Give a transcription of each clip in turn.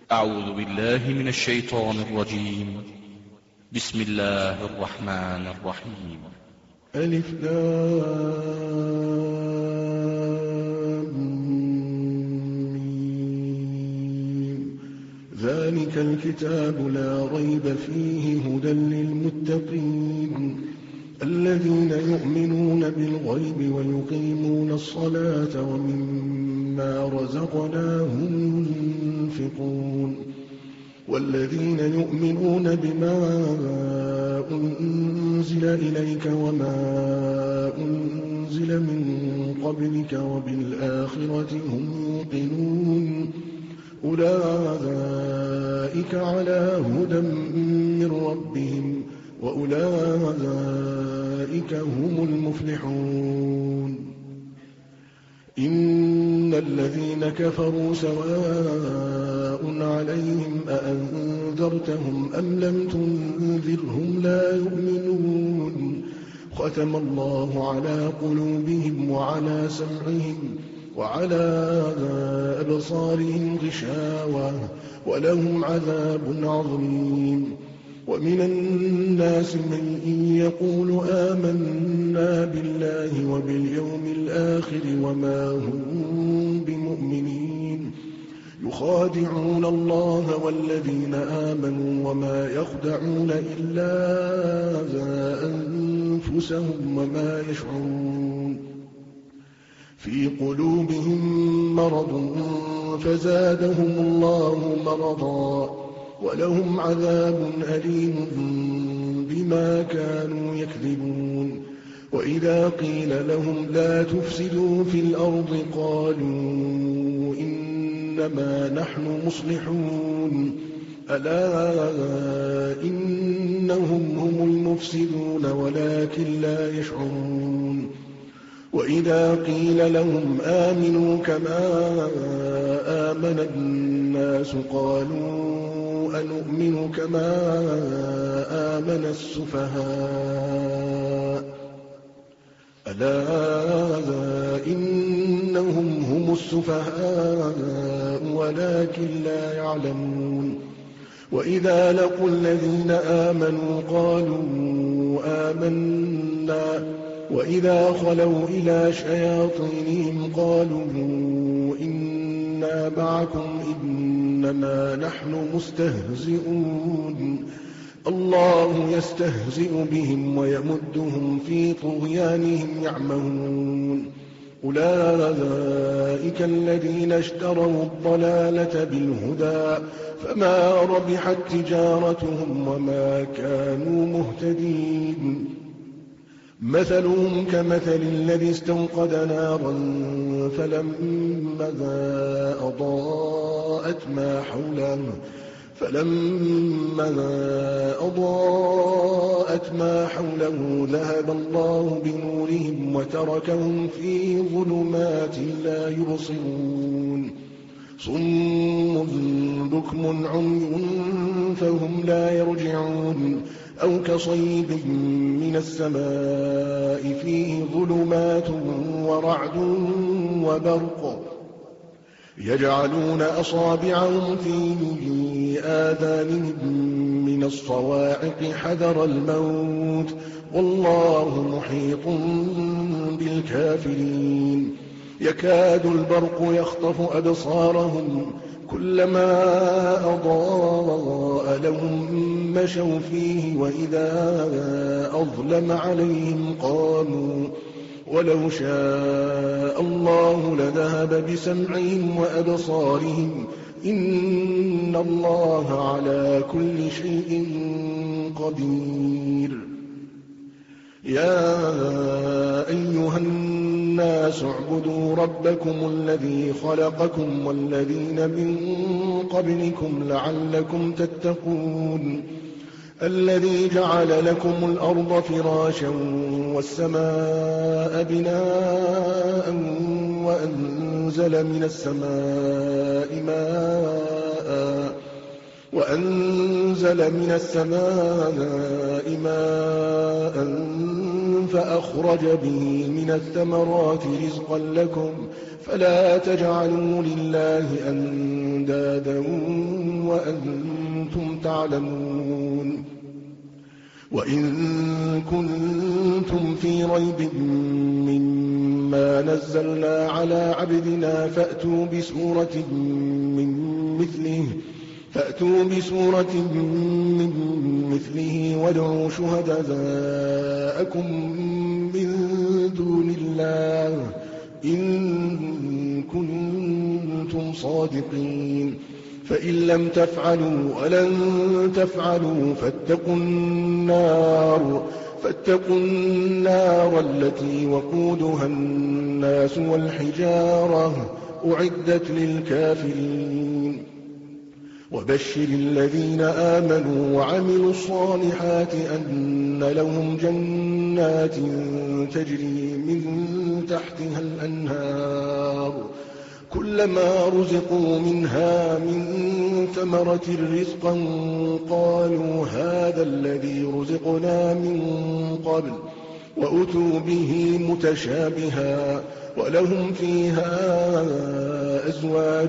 أعوذ بالله من الشيطان الرجيم. بسم الله الرحمن الرحيم. ألف لام ميم. ذلك الكتاب لا ريب فيه هدى للمتقين الذين يؤمنون بالغيب ويقيمون الصلاة ومما رزقناهم ينفقون والذين يؤمنون بما أنزل إليك وما أنزل من قبلك وبالآخرة هم يوقنون أولئك على هدى من ربهم وأولئك هم المفلحون. إن الذين كفروا سواء عليهم أأنذرتهم أم لم تنذرهم لا يؤمنون. ختم الله على قلوبهم وعلى سمعهم وعلى أبصارهم غشاوة ولهم عذاب عظيم. ومن الناس من يقول آمنا بالله وباليوم الآخر وما هم بمؤمنين يخادعون الله والذين آمنوا وما يخدعون إلا أنفسهم وما يشعرون. في قلوبهم مرض فزادهم الله مرضا ولهم عذاب أليم بما كانوا يكذبون. وإذا قيل لهم لا تفسدوا في الأرض قالوا إنما نحن مصلحون ألا إنهم هم المفسدون ولكن لا يشعرون. وإذا قيل لهم آمنوا كما آمن الناس قالوا أنؤمن كما آمن السفهاء ألا إنهم هم السفهاء ولكن لا يعلمون. وإذا لقوا الذين آمنوا قالوا آمنا وإذا خلوا إلى شياطينهم قالوا إنا معكم إنما نحن مستهزئون. الله يستهزئ بهم ويمدهم في طغيانهم يعمهون. أولئك الذين اشتروا الضلالة بالهدى فما ربحت تجارتهم وما كانوا مهتدين. مثلهم كمثل الذي استوقد نارا فلما أضاءت ما حوله ذهب الله بنورهم وتركهم في ظلمات لا يبصرون. صم بكم عمي فهم لا يرجعون. أو كصيب من السماء فيه ظلمات ورعد وبرق يجعلون أصابعهم في آذانهم من الصواعق حذر الموت والله محيط بالكافرين. يكاد البرق يخطف أبصارهم كلما أضاء لهم مشوا فيه وإذا أظلم عليهم قاموا ولو شاء الله لذهب بسمعهم وأبصارهم إن الله على كل شيء قدير. يا أيها الناس اعبدوا ربكم الذي خلقكم والذين من قبلكم لعلكم تتقون. الذي جعل لكم الأرض فراشا والسماء بناء وأنزل من السماء ماء فأخرج به من الثمرات رزقا لكم فلا تجعلوا لله أندادا أندادا وأنتم تعلمون. وإن كنتم في ريب مما نزلنا على عبدنا فأتوا بسورة من مثله وادعوا شهداءكم من دون الله إن كنتم صادقين. فإن لم تفعلوا ولن تفعلوا فاتقوا النار التي وقودها الناس والحجارة أعدت للكافرين. وبشر الذين آمنوا وعملوا الصالحات أن لهم جنات تجري من تحتها الأنهار كلما رزقوا منها من ثمرة رزقا قالوا هذا الذي رزقنا من قبل وأتوا به متشابها ولهم فيها أزواج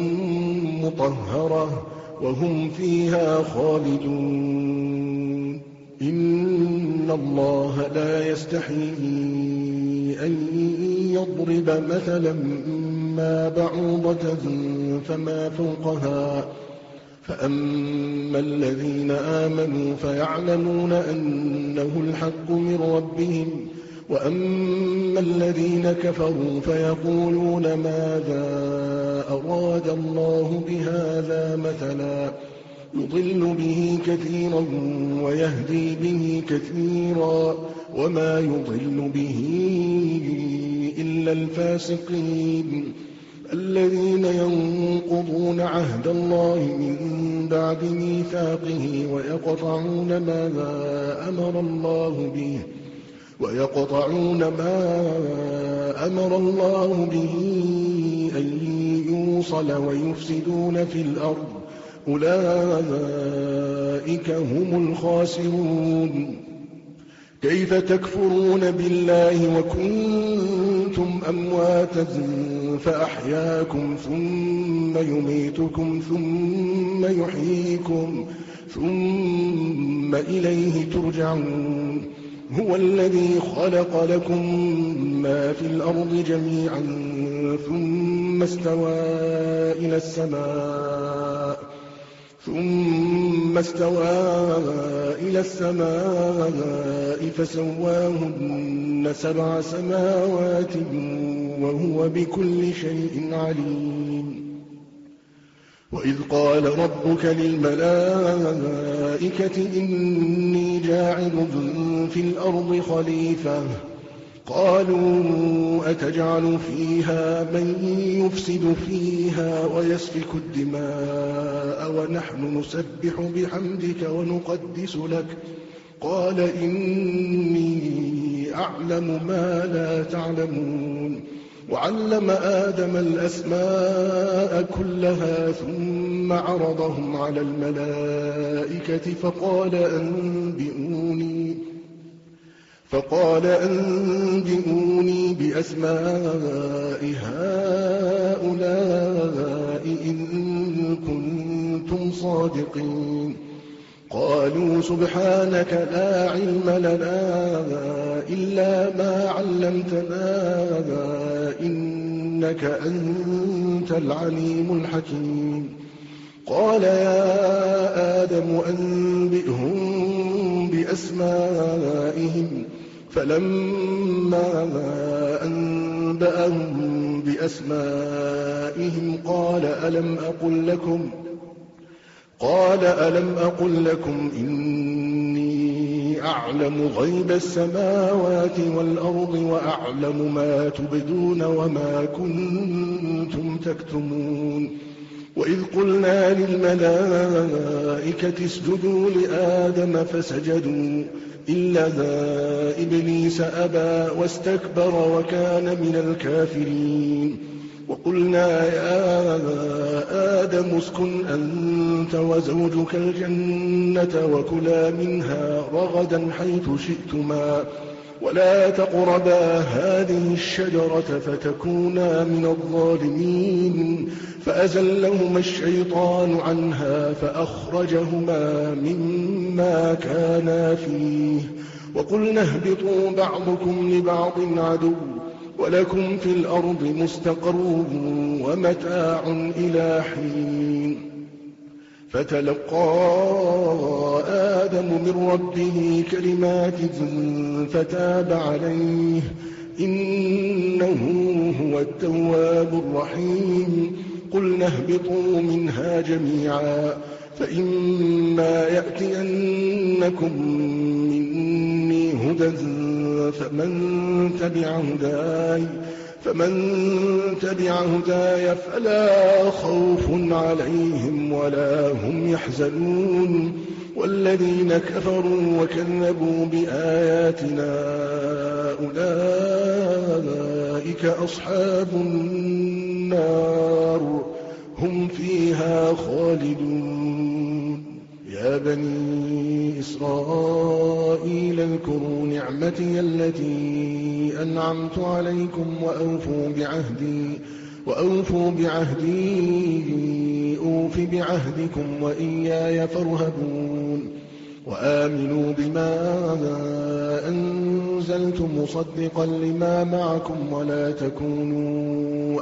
مطهرة وهم فيها خالدون. إن الله لا يستحيي أن يضرب مثلا ما بعوضة فما فوقها فأما الذين آمنوا فيعلمون أنه الحق من ربهم وأما الذين كفروا فيقولون ماذا أراد الله بهذا مثلا يضل به كثيرا ويهدي به كثيرا وما يضل به إلا الفاسقين الذين ينقضون عهد الله من بعد ميثاقه ويقطعون ما أمر الله به أن يوصل ويفسدون في الأرض أولئك هم الخاسرون. كيف تكفرون بالله وكنتم أمواتا فأحياكم ثم يميتكم ثم يحييكم ثم إليه ترجعون. هو الذي خلق لكم ما في الأرض جميعا ثم استوى إلى السماء فسواهن 7 سماوات وهو بكل شيء عليم. وإذ قال ربك للملائكة إني جاعل في الأرض خليفة قالوا أتجعل فيها من يفسد فيها ويسفك الدماء ونحن نسبح بحمدك ونقدس لك قال إني أعلم ما لا تعلمون. وعلم آدم الأسماء كلها ثم عرضهم على الملائكة فقال أنبئوني بأسماء هؤلاء إن كنتم صادقين. قالوا سبحانك لا علم لنا إلا ما علمتنا إنك أنت العليم الحكيم. قال يا آدم أنبئهم بأسمائهم فلما أنبأهم بأسمائهم قال ألم أقل لكم إني أعلم غيب السماوات والأرض وأعلم ما تبدون وما كنتم تكتمون. وإذ قلنا للملائكة اسجدوا لآدم فسجدوا إلا إبليس أبى واستكبر وكان من الكافرين. وقلنا يا آدم اسكن أنت وزوجك الجنة وكلا منها رغدا حيث شئتما ولا تقربا هذه الشجرة فتكونا من الظالمين. فأزلهما الشيطان عنها فأخرجهما مما كانا فيه. وقلنا اهبطوا بعضكم لبعض عدو ولكم في الأرض مستقر ومتاع إلى حين. فتلقى آدم من ربه كلمات فتاب عليه إنه هو التواب الرحيم. قلنا اهبطوا منها جميعا فإما يأتينكم مني هدى فمن تبع هداي فلا خوف عليهم ولا هم يحزنون. والذين كفروا وكذبوا بآياتنا أولئك أصحاب النار هم فيها خالدون. يا بني إسرائيل اذكروا نعمتي التي أنعمت عليكم وأوفوا بعهدي أوف بعهدكم وإياي فارهبون. وآمنوا بما أنزلت مصدقا لما معكم ولا تكونوا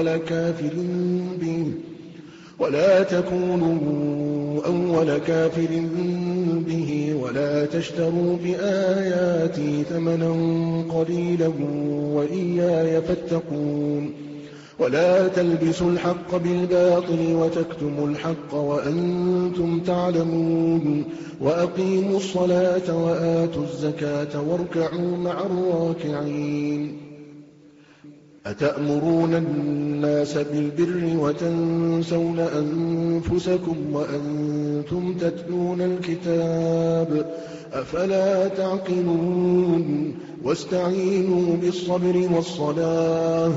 أول كافر به ولا تشتروا بآياتي ثمنا قليلا وإياي فاتقون. ولا تلبسوا الحق بالباطل وتكتموا الحق وأنتم تعلمون. وأقيموا الصلاة وآتوا الزكاة واركعوا مع الراكعين. أتأمرون الناس بالبر وتنسون أنفسكم وأنتم تتلون الكتاب أفلا تعقلون. واستعينوا بالصبر والصلاة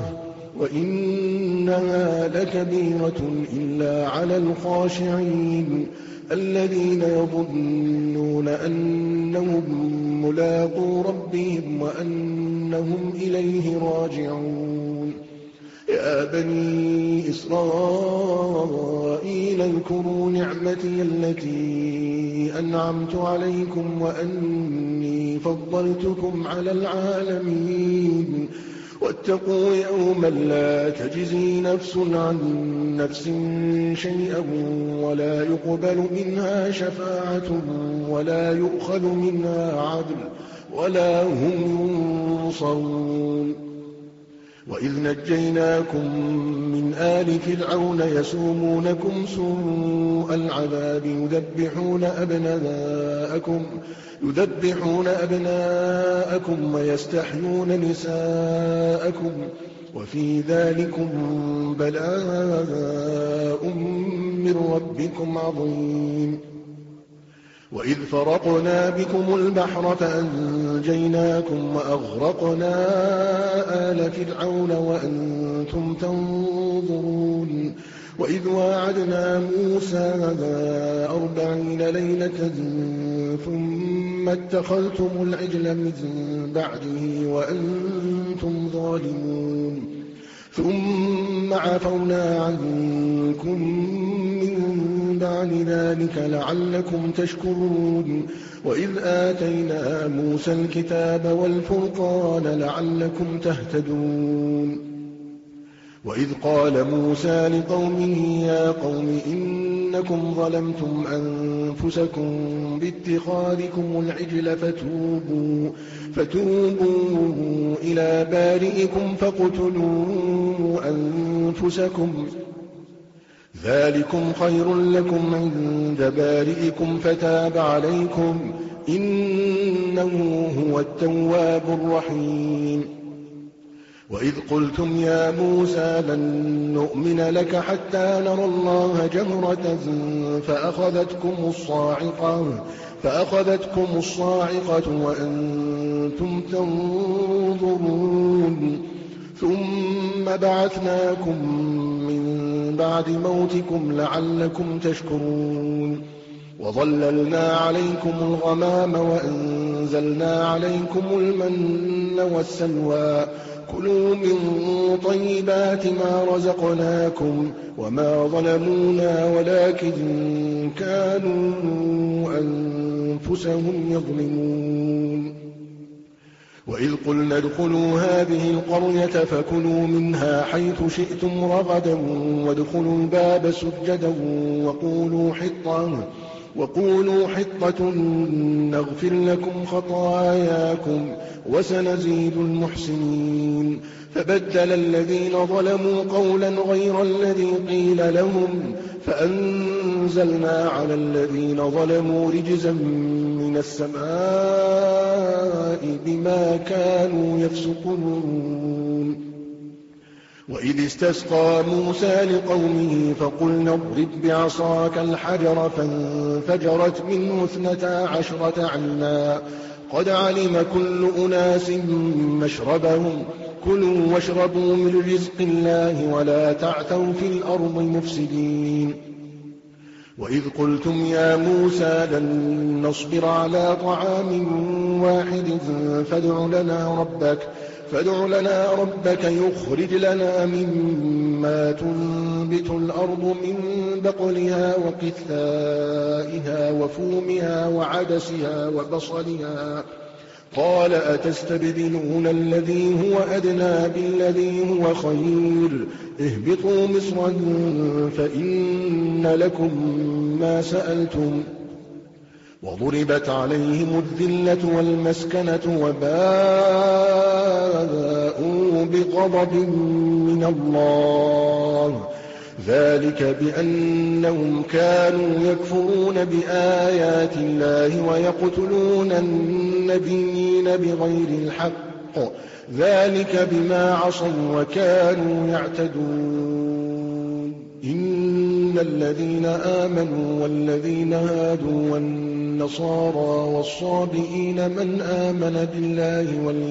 وإنها لكبيرة إلا على الخاشعين الذين يظنون أنهم ملاقو ربهم وأنهم إليه راجعون. يا بني إسرائيل اذكروا نعمتي التي أنعمت عليكم وأني فضلتكم على العالمين. واتقوا يوما لا تجزي نفس عن نفس شيئا ولا يقبل منها شفاعة ولا يؤخذ منها عدل ولا هم ينصرون. وإذ نجيناكم من آل فرعون يسومونكم سوء العذاب يذبحون أبناءكم ويستحيون نساءكم وفي ذلكم بلاء من ربكم عظيم. وإذ فرقنا بكم البحر فأنجيناكم وأغرقنا آل فرعون وأنتم تنظرون. وإذ واعدنا موسى 40 ليلة ثم اتخذتم العجل من بعده وأنتم ظالمون. ثم عفونا عنكم من بعد ذلك لعلكم تشكرون. وإذ آتينا موسى الكتاب والفرقان لعلكم تهتدون. وإذ قال موسى لقومه يا قوم إنكم ظلمتم أنفسكم باتخاذكم العجل فتوبوا إلى بارئكم فاقتلوا أنفسكم ذلكم خير لكم عند بارئكم فتاب عليكم إنه هو التواب الرحيم. وإذ قلتم يا موسى لن نؤمن لك حتى نرى الله جهرة فأخذتكم الصاعقة وأنتم تنظرون. ثم بعثناكم من بعد موتكم لعلكم تشكرون. وظللنا عليكم الغمام وأنزلنا عليكم المن والسلوى كلوا من طيبات ما رزقناكم وما ظلمونا ولكن كانوا أنفسهم يظلمون وإذ قلنا ادخلوا هذه القرية فكلوا منها حيث شئتم رغدا وادخلوا الباب سجدا وقولوا حطة نغفر لكم خطاياكم وسنزيد المحسنين فبدل الذين ظلموا قولا غير الذي قيل لهم فأنزلنا على الذين ظلموا رجزا من السماء بما كانوا يفسقون وإذ استسقى موسى لقومه فقلنا اضرب بعصاك الحجر فانفجرت منه 12 عينا قد علم كل أناس مشربهم كلوا واشربوا من رزق الله ولا تعثوا في الأرض مفسدين وإذ قلتم يا موسى لن نصبر على طعام واحد فادع لنا ربك يخرج لنا مما تنبت الأرض من بقلها وقثائها وفومها وعدسها وبصلها قال أتستبدلون الذي هو أدنى بالذي هو خير اهبطوا مصرا فإن لكم ما سألتم وضربت عليهم الذلة والمسكنة وباءوا بغضب من الله ذلك بأنهم كانوا يكفرون بآيات الله ويقتلون النبيين بغير الحق ذلك بما عصوا وكانوا يعتدون إن الذين آمنوا والذين هادوا والنصارى والصابئين من آمن بالله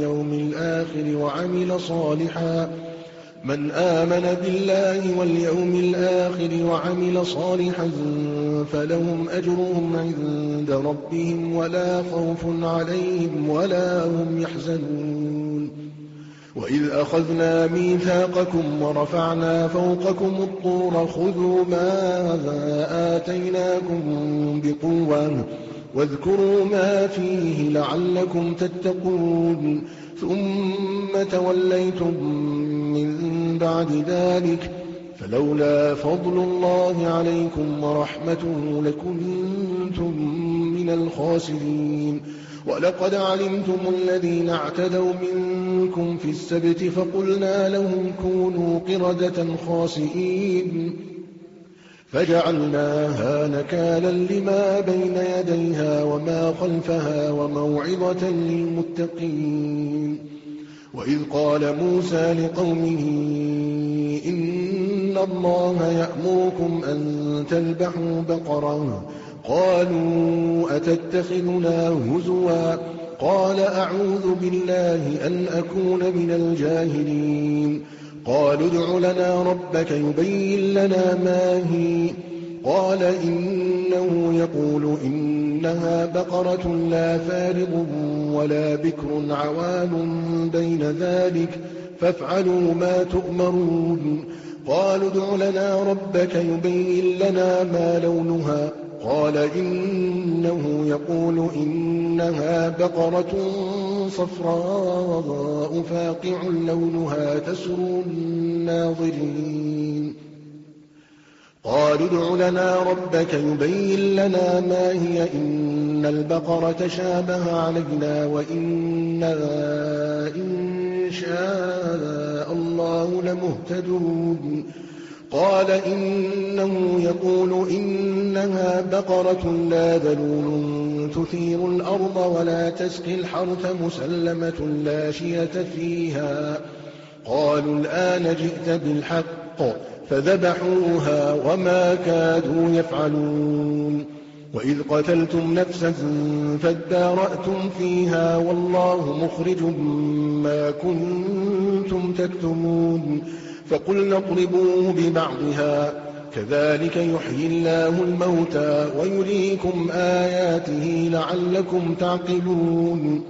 واليوم الآخر وعمل صالحا فلهم أجرهم عند ربهم ولا خوف عليهم ولا هم يحزنون وإذ أخذنا ميثاقكم ورفعنا فوقكم الطور خذوا ما آتيناكم بقوة واذكروا ما فيه لعلكم تتقون ثم توليتم من بعد ذلك فلولا فضل الله عليكم ورحمته لكنتم من الخاسرين ولقد علمتم الذين اعتدوا منكم في السبت فقلنا لهم كونوا قردة خاسئين فجعلناها نكالا لما بين يديها وما خلفها وموعظة للمتقين وإذ قال موسى لقومه إن الله يأمركم أن تذبحوا بقرة قالوا أتتخذنا هزوا قال أعوذ بالله أن أكون من الجاهلين قالوا ادع لنا ربك يبين لنا ما هي قال إنه يقول إنها بقرة لا فارض ولا بكر عوان بين ذلك فافعلوا ما تؤمرون قالوا ادع لنا ربك يبين لنا ما لونها قال إنه يقول إنها بقرة صفراء فاقع لونها تسر الناظرين قالوا ادع لنا ربك يبين لنا ما هي إن البقرة شابه علينا وإنا إن شاء الله لمهتدون قال إنه يقول إنها بقرة لا ذلول تثير الأرض ولا تسقي الحرث مسلمة لا شية فيها قالوا الآن جئت بالحق فذبحوها وما كادوا يفعلون وإذ قتلتم نفسا فادارأتم فيها والله مخرج ما كنتم تكتمون فقلنا اضربوه ببعضها كذلك يحيي الله الموتى ويريكم آياته لعلكم تعقلون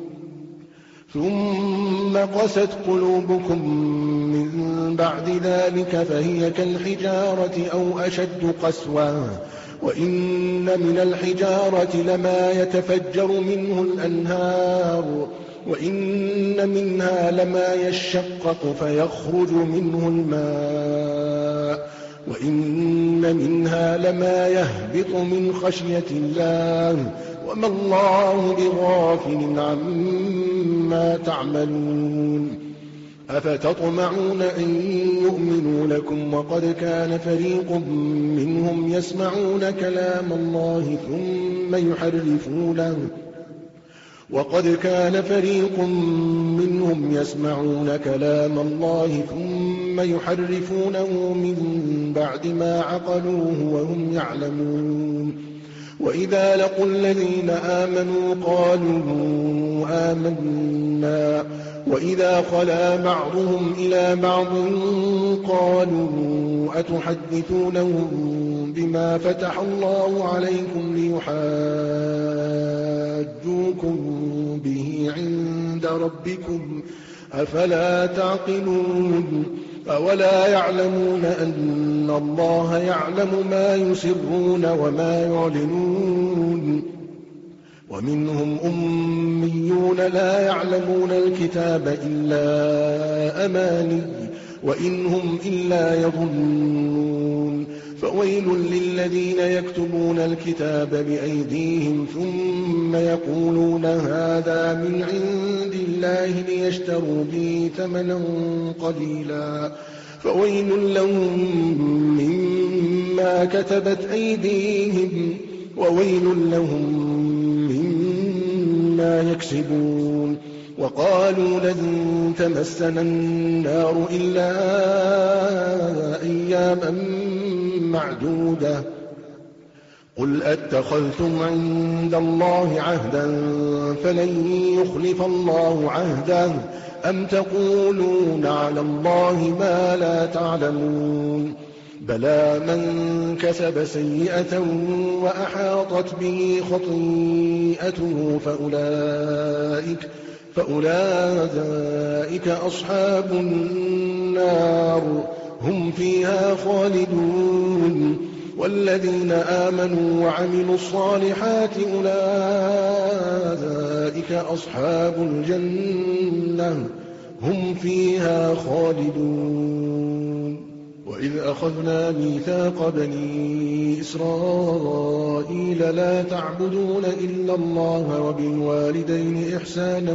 ثم قست قلوبكم من بعد ذلك فهي كالحجارة أو أشد قسوة وإن من الحجارة لما يتفجر منه الأنهار وإن منها لما يشقق فيخرج منه الماء وإن منها لما يهبط من خشية الله وما الله بغافل عما تعملون أفتطمعون أن يؤمنوا لكم وقد كان فريق منهم يسمعون كلام الله ثم يحرفونه من بعد ما عقلوه وهم يعلمون وإذا لقوا الذين آمنوا قالوا آمنا وإذا خلا بعضهم إلى بعض قالوا أتحدثونهم بما فتح الله عليكم ليحاجوكم به عند ربكم أفلا تعقلون أولا يعلمون أن الله يعلم ما يسرون وما يعلنون ومنهم أميون لا يعلمون الكتاب إلا أماني وإن هم إلا يظنون فويل للذين يكتبون الكتاب بأيديهم ثم يقولون هذا من عند الله ليشتروا به ثمنا قليلا فويل لهم مما كتبت أيديهم وويل لهم مما يكسبون وقالوا لن تمسنا النار إلا أياما معدودة قل أتخذتم عند الله عهدا فلن يخلف الله عهده أم تقولون على الله ما لا تعلمون بلى من كسب سيئة وأحاطت به خطيئته فأولئك أصحاب النار هم فيها خالدون والذين آمنوا وعملوا الصالحات أولئك أصحاب الجنة هم فيها خالدون وإذ أخذنا ميثاق بني إسرائيل لا تعبدون إلا الله وبالوالدين إحسانا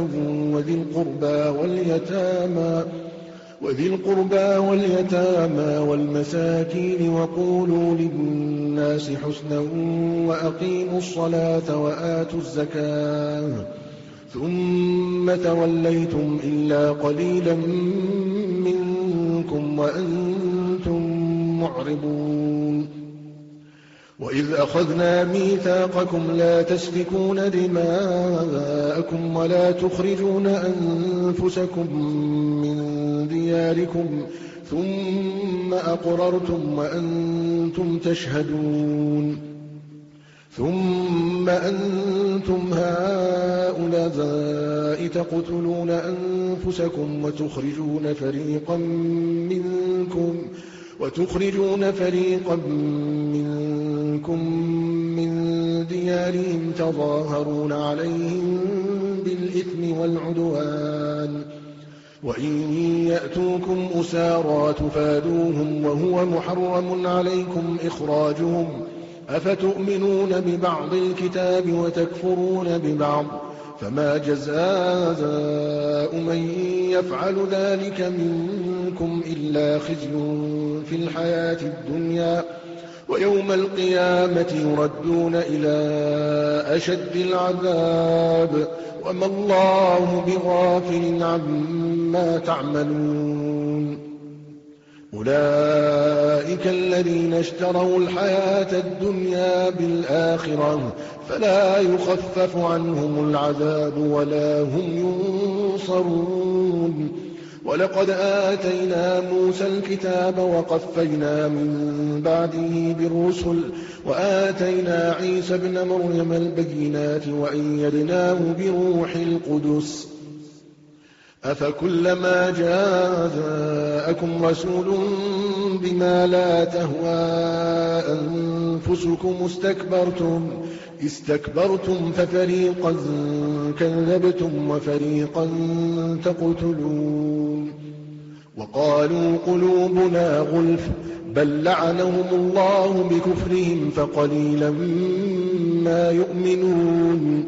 وذي القربى واليتامى والمساكين وقولوا للناس حسنا وأقيموا الصلاة وآتوا الزكاة ثم توليتم إلا قليلا منكم وأنتم معرضون وإذ أخذنا ميثاقكم لا تسفكون دماءكم ولا تخرجون أنفسكم من دياركم ثم أقررتم وأنتم تشهدون ثم أنتم هؤلاء تقتلون أنفسكم وتخرجون فريقا منكم من ديارهم تظاهرون عليهم بالإثم والعدوان وإن يأتوكم أسارى تفادوهم وهو محرم عليكم إخراجهم أفتؤمنون ببعض الكتاب وتكفرون ببعض فما جزاء من يفعل ذلك منكم إلا خزي في الحياة الدنيا ويوم القيامة يردون إلى أشد العذاب وما الله بغافل عما تعملون أولئك الذين اشتروا الحياة الدنيا بالآخرة فلا يخفف عنهم العذاب ولا هم ينصرون ولقد آتينا موسى الكتاب وقفينا من بعده بالرسل وآتينا عيسى ابن مريم البينات وأيدناه بروح القدس أفكلما جاءكم رسول بما لا تهوى أنفسكم استكبرتم ففريقا كذبتم وفريقا تقتلون وقالوا قلوبنا غلف بل لعنهم الله بكفرهم فقليلا ما يؤمنون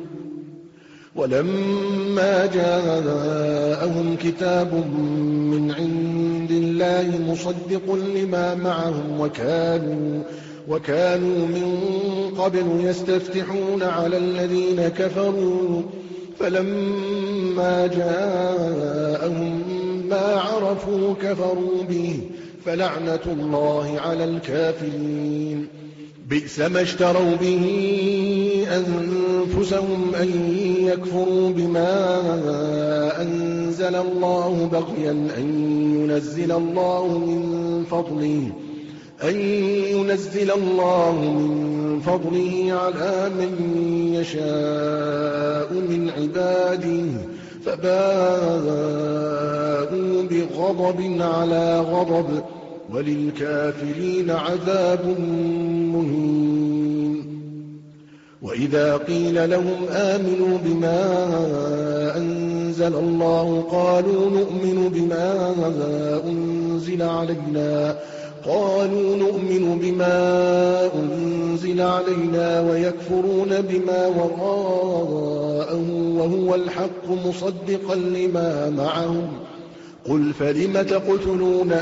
ولما جاءهم كتاب من عند الله مصدق لما معهم وكانوا من قبل يستفتحون على الذين كفروا فلما جاءهم ما عرفوا كفروا به فلعنة الله على الكافرين بئس ما اشتروا به أنفسهم أن يكفروا بما أنزل الله بغيا أن ينزل الله من فضله على من يشاء من عباده فباءوا بغضب على غضب وللكافرين عذاب مهين وإذا قيل لهم آمنوا بما أنزل الله قالوا نؤمن بما أنزل علينا ويكفرون بما وراءه وهو الحق مصدقا لما معهم قل فلم تقتلون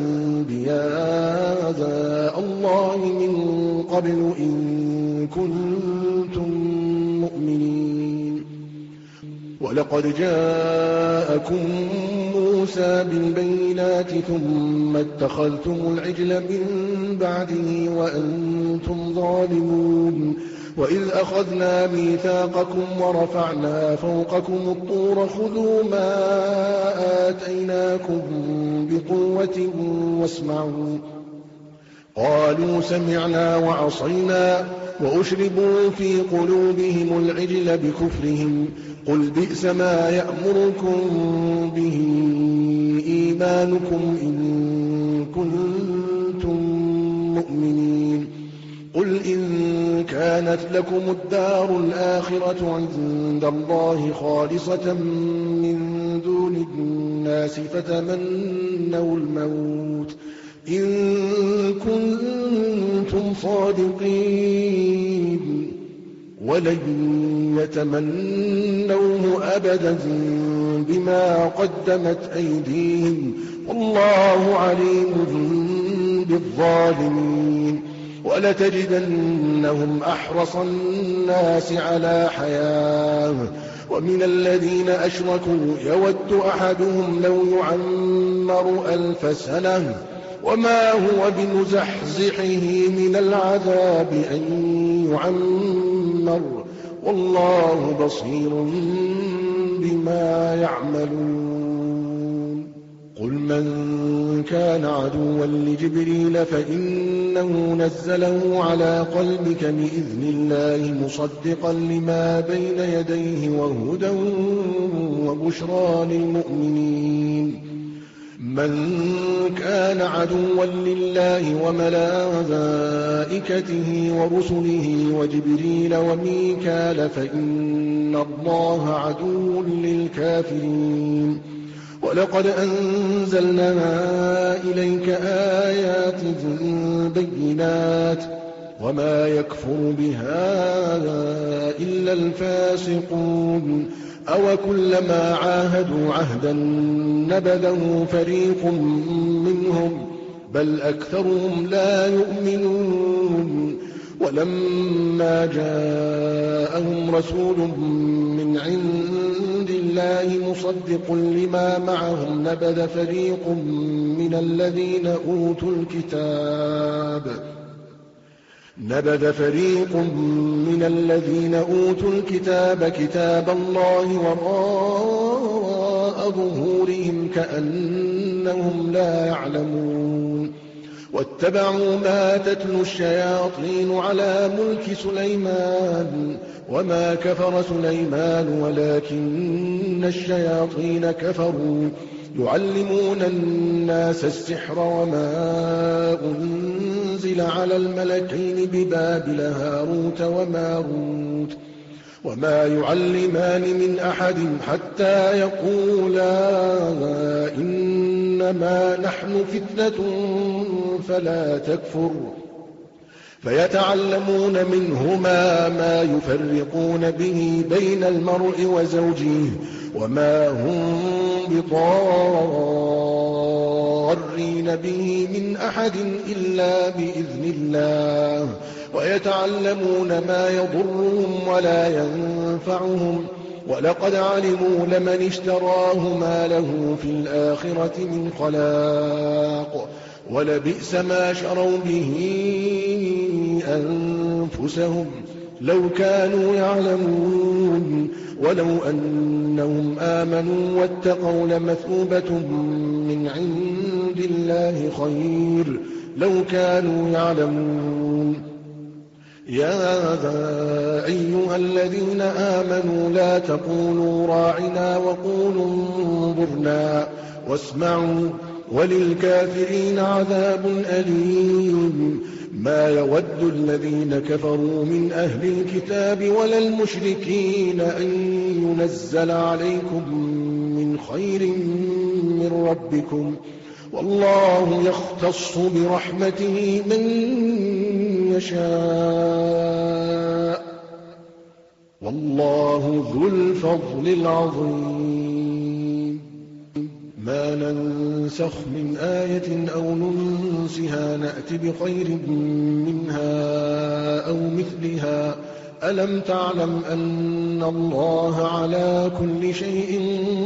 أنبياء الله من قبل إن كنتم مؤمنين ولقد جاءكم موسى بالبينات ثم اتخذتم العجل من بعده وأنتم ظالمون وإذ أخذنا ميثاقكم ورفعنا فوقكم الطور خذوا ما آتيناكم بقوة واسمعوا قالوا سمعنا وعصينا وأشربوا في قلوبهم العجل بكفرهم قل بئس ما يأمركم به إيمانكم إن كنتم مؤمنين قل إن كانت لكم الدار الآخرة عند الله خالصة من دون الناس فتمنوا الموت إن كنتم صادقين ولن يتمنوه أبدا بما قدمت أيديهم والله عليم بالظالمين ولتجدنهم أحرص الناس على حياة ومن الذين أشركوا يود أحدهم لو يعمر 1000 سنة وما هو بمزحزحه من العذاب أن يعمر والله بصير بما يعملون قل من كان عدوا لجبريل فإنه نزله على قلبك بإذن الله مصدقا لما بين يديه وهدى وبشرى للمؤمنين من كان عدوا لله وملائكته ورسله وجبريل وميكال فإن الله عدو للكافرين ولقد أنزلنا إليك آيات بينات وما يكفر بها إلا الفاسقون أو كلما عاهدوا عهدا نبذه فريق منهم بل أكثرهم لا يؤمنون ولما جاءهم رسول من عند الله مصدق لما معهم نبذ فريق من الذين أوتوا الكتاب كتاب الله وراء ظهورهم كأنهم لا يعلمون واتبعوا ما تتلو الشياطين على ملك سليمان وما كفر سليمان ولكن الشياطين كفروا يعلمون الناس السحر وما أنزل على الملكين ببابل هاروت وماروت وما يعلمان من أحد حتى يقولا إنما نحن فتنة فلا تكفر فيتعلمون منهما ما يفرقون به بين المرء وزوجه وما هم بضارين به من أحد إلا بإذن الله ويتعلمون ما يضرهم ولا ينفعهم ولقد علموا لمن اشتراه ما له في الآخرة من خلاق ولبئس ما شروا به أنفسهم لو كانوا يعلمون ولو أنهم آمنوا واتقوا لمثوبة من عند الله خير لو كانوا يعلمون يا أيها الذين آمنوا لا تقولوا راعنا وقولوا انظرنا واسمعوا وللكافرين عذاب أليم ما يود الذين كفروا من أهل الكتاب ولا المشركين أن ينزل عليكم من خير من ربكم والله يختص برحمته من يشاء والله ذو الفضل العظيم ما ننسخ من آية أو ننسها نأت بخير منها أو مثلها ألم تعلم أن الله على كل شيء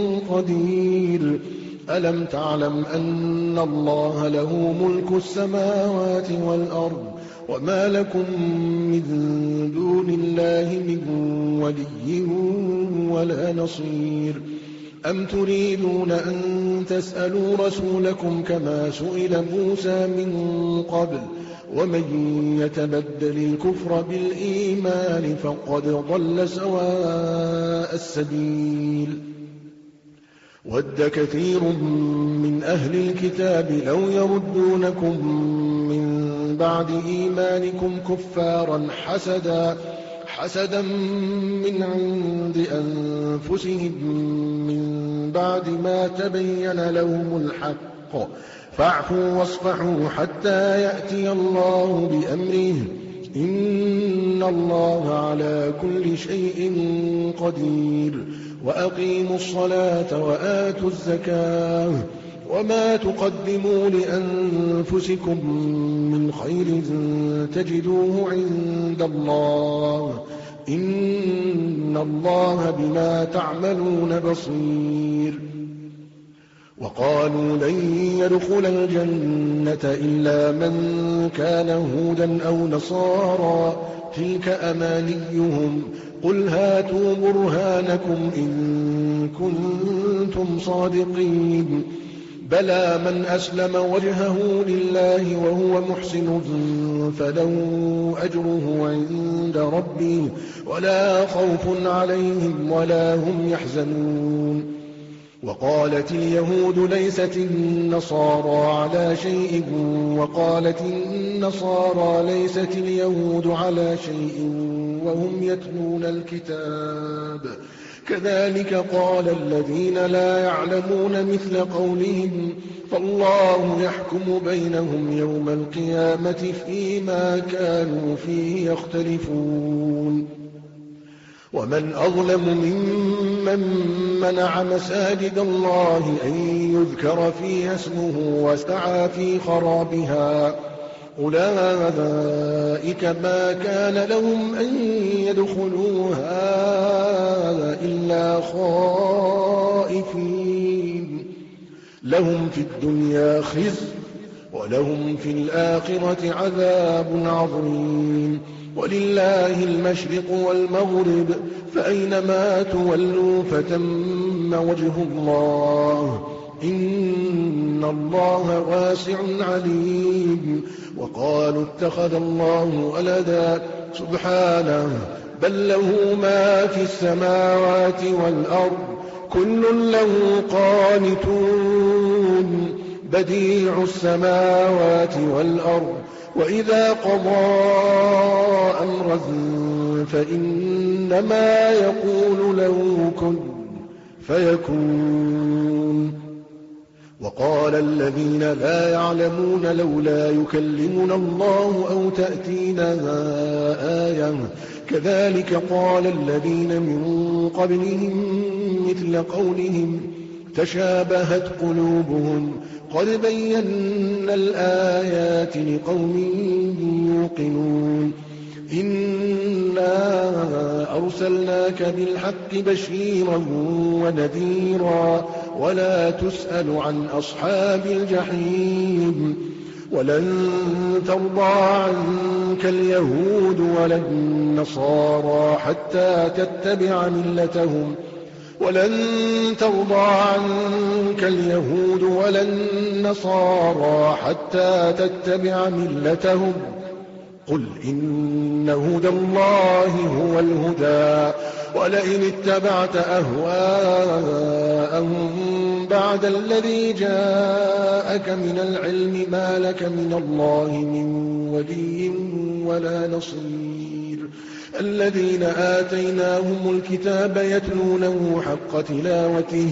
قدير ألم تعلم أن الله له ملك السماوات والأرض وما لكم من دون الله من ولي ولا نصير أم تريدون أن تسألوا رسولكم كما سئل موسى من قبل ومن يتبدل الكفر بالإيمان فقد ضل سواء السبيل ود كثير من أهل الكتاب لو يردونكم من بعد إيمانكم كفارا حسدا من عند أنفسهم من بعد ما تبين لهم الحق فاعفوا واصفحوا حتى يأتي الله بأمره إن الله على كل شيء قدير وأقيموا الصلاة وآتوا الزكاة وما تقدموا لأنفسكم من خير تجدوه عند الله إن الله بما تعملون بصير وقالوا لن يدخل الجنة إلا من كان هودا أو نصارى تلك أمانيهم قل هاتوا برهانكم إن كنتم صادقين بلى من أسلم وجهه لله وهو محسن فله أجره عند ربه ولا خوف عليهم ولا هم يحزنون وقالت اليهود ليست النصارى على شيء وقالت النصارى ليست اليهود على شيء وهم يتلون الكتاب كذلك قال الذين لا يعلمون مثل قولهم فالله يحكم بينهم يوم القيامة فيما كانوا فيه يختلفون ومن أظلم ممن منع مساجد الله أن يذكر فيها اسمه وسعى في خرابها أولئك ما كان لهم أن يدخلوها إلا خائفين لهم في الدنيا خزي ولهم في الآخرة عذاب عظيم ولله المشرق والمغرب فأينما تولوا فتم وجه الله إن الله واسع عليم. وقالوا اتخذ الله ولدا سبحانه بل له ما في السماوات والأرض كل له قانتون بديع السماوات والأرض وإذا قضى أمرا فإنما يقول له كن فيكون. وقال الذين لا يعلمون لولا يكلمنا الله أو تأتينا آية كذلك قال الذين من قبلهم مثل قولهم تشابهت قلوبهم قد بينا الآيات لقوم يوقنون. إنا أرسلناك بالحق بشيرا ونذيرا ولا تسأل عن أصحاب الجحيم. ولن ترضى عنك اليهود ولا النصارى حتى تتبع ملتهم ولن ترضى عنك اليهود ولا النصارى حتى تتبع ملتهم قل إن هدى الله هو الهدى ولئن اتبعت أهواءهم بعد الذي جاءك من العلم ما لك من الله من ولي ولا نصير. الذين آتيناهم الكتاب يتلونه حق تلاوته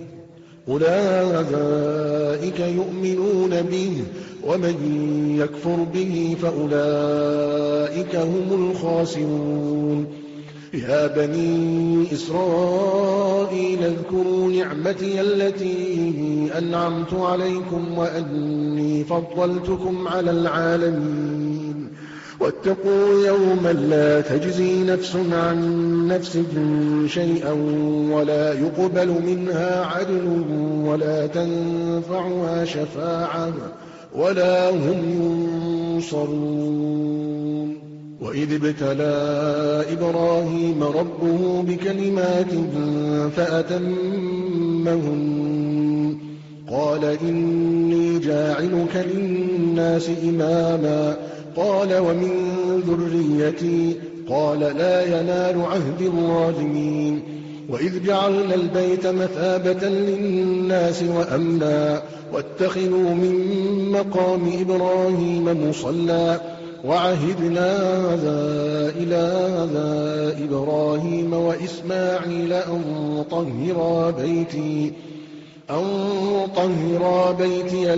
أولئك يؤمنون به ومن يكفر به فأولئك هم الخاسرون. يا بني إسرائيل اذكروا نعمتي التي أنعمت عليكم وأني فضلتكم على العالمين. واتقوا يوما لا تجزي نفس عن نفس شيئا ولا يقبل منها عدل ولا تنفعها شفاعة ولا هم ينصرون. وإذ ابتلى إبراهيم ربه بكلمات فأتمهن قال إني جاعلك للناس إماما قال ومن ذريتي قال لا ينال عهد الظالمين. وإذ جعلنا البيت مثابة للناس وأمنا واتخذوا من مقام إبراهيم مصلى وعهدنا إلى إبراهيم وإسماعيل أن طهرا بيتي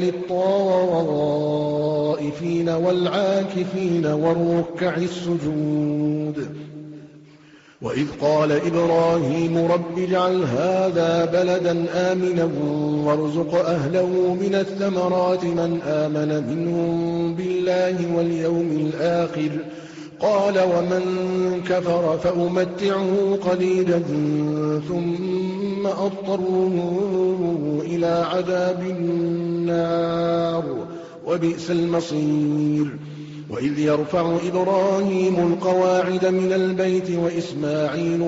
للطائفين والعاكفين والركع السجود. وإذ قال إبراهيم رب اجعل هذا بلدا آمنا وارزق أهله من الثمرات من آمن منهم بالله واليوم الآخر قال ومن كفر فأمتعه قليلا ثم أضطره إلى عذاب النار وبئس المصير. وإذ يرفع إبراهيم القواعد من البيت وإسماعيل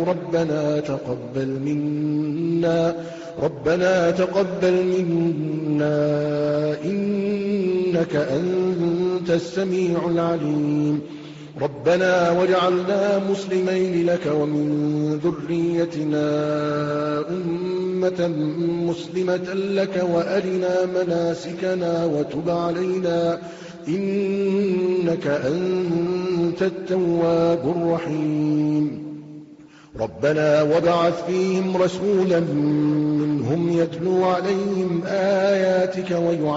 ربنا تقبل منا إنك أنت السميع العليم. ربنا واجعلنا مسلمين لك ومن ذريتنا أمة مسلمة لك وأرنا مناسكنا وتب علينا إنك أنت التواب الرحيم. ربنا وابعث فيهم رسولا منهم يتلو عليهم آياتك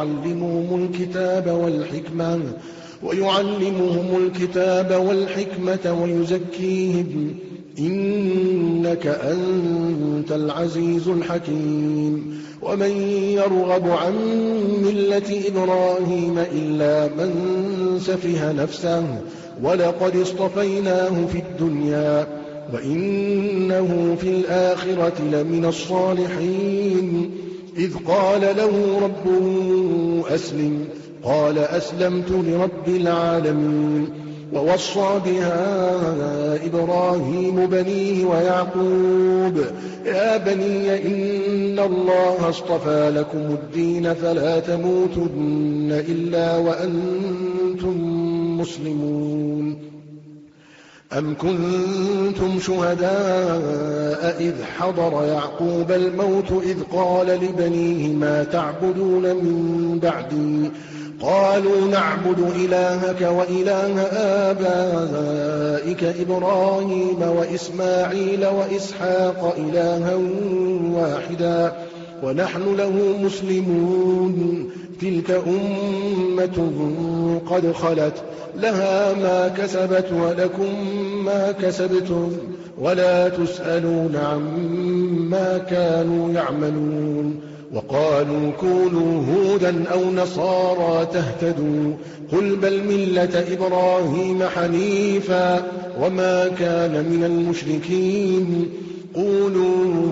ويعلمهم الكتاب والحكمة ويزكيهم إنك أنت العزيز الحكيم. ومن يرغب عن ملة إبراهيم إلا من سفه نفسه ولقد اصطفيناه في الدنيا وإنه في الآخرة لمن الصالحين. إذ قال له ربه أسلم قال أسلمت لرب العالمين. ووصى بها إبراهيم بنيه ويعقوب يا بني إن الله اصطفى لكم الدين فلا تموتن إلا وأنتم مسلمون أم كنتم شهداء إذ حضر يعقوب الموت إذ قال لبنيه ما تعبدون من بعدي قالوا نعبد إلهك وإله آبائك إبراهيم وإسماعيل وإسحاق إلها واحدا ونحن له مسلمون تلك أمة قد خلت لها ما كسبت ولكم ما كسبتم ولا تسألون عما كانوا يعملون وقالوا كونوا هودا أو نصارى تهتدوا قل بل ملة إبراهيم حنيفا وما كان من المشركين قولوا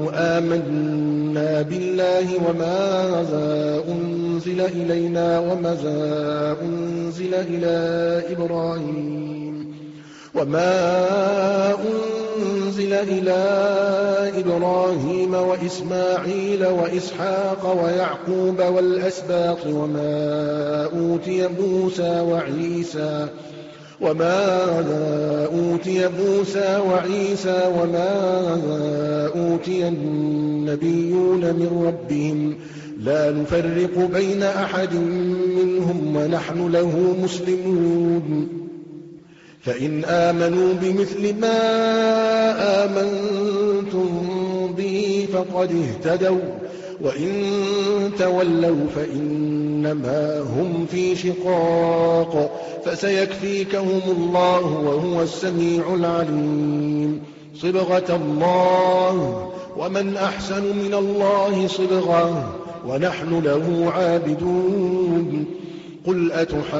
آمنا بالله وما أنزل إلينا وما أنزل إلى إبراهيم وإسماعيل وإسحاق ويعقوب والأسباط وما أوتي موسى وعيسى وما أوتي النبيون من ربهم لا نفرق بين أحد منهم ونحن له مسلمون فإن آمنوا بمثل ما آمنتم به فقد اهتدوا وإن تولوا فإنما هم في شقاق فسيكفيكهم الله وهو السميع العليم صبغة الله ومن أحسن من الله صبغة ونحن له عابدون قل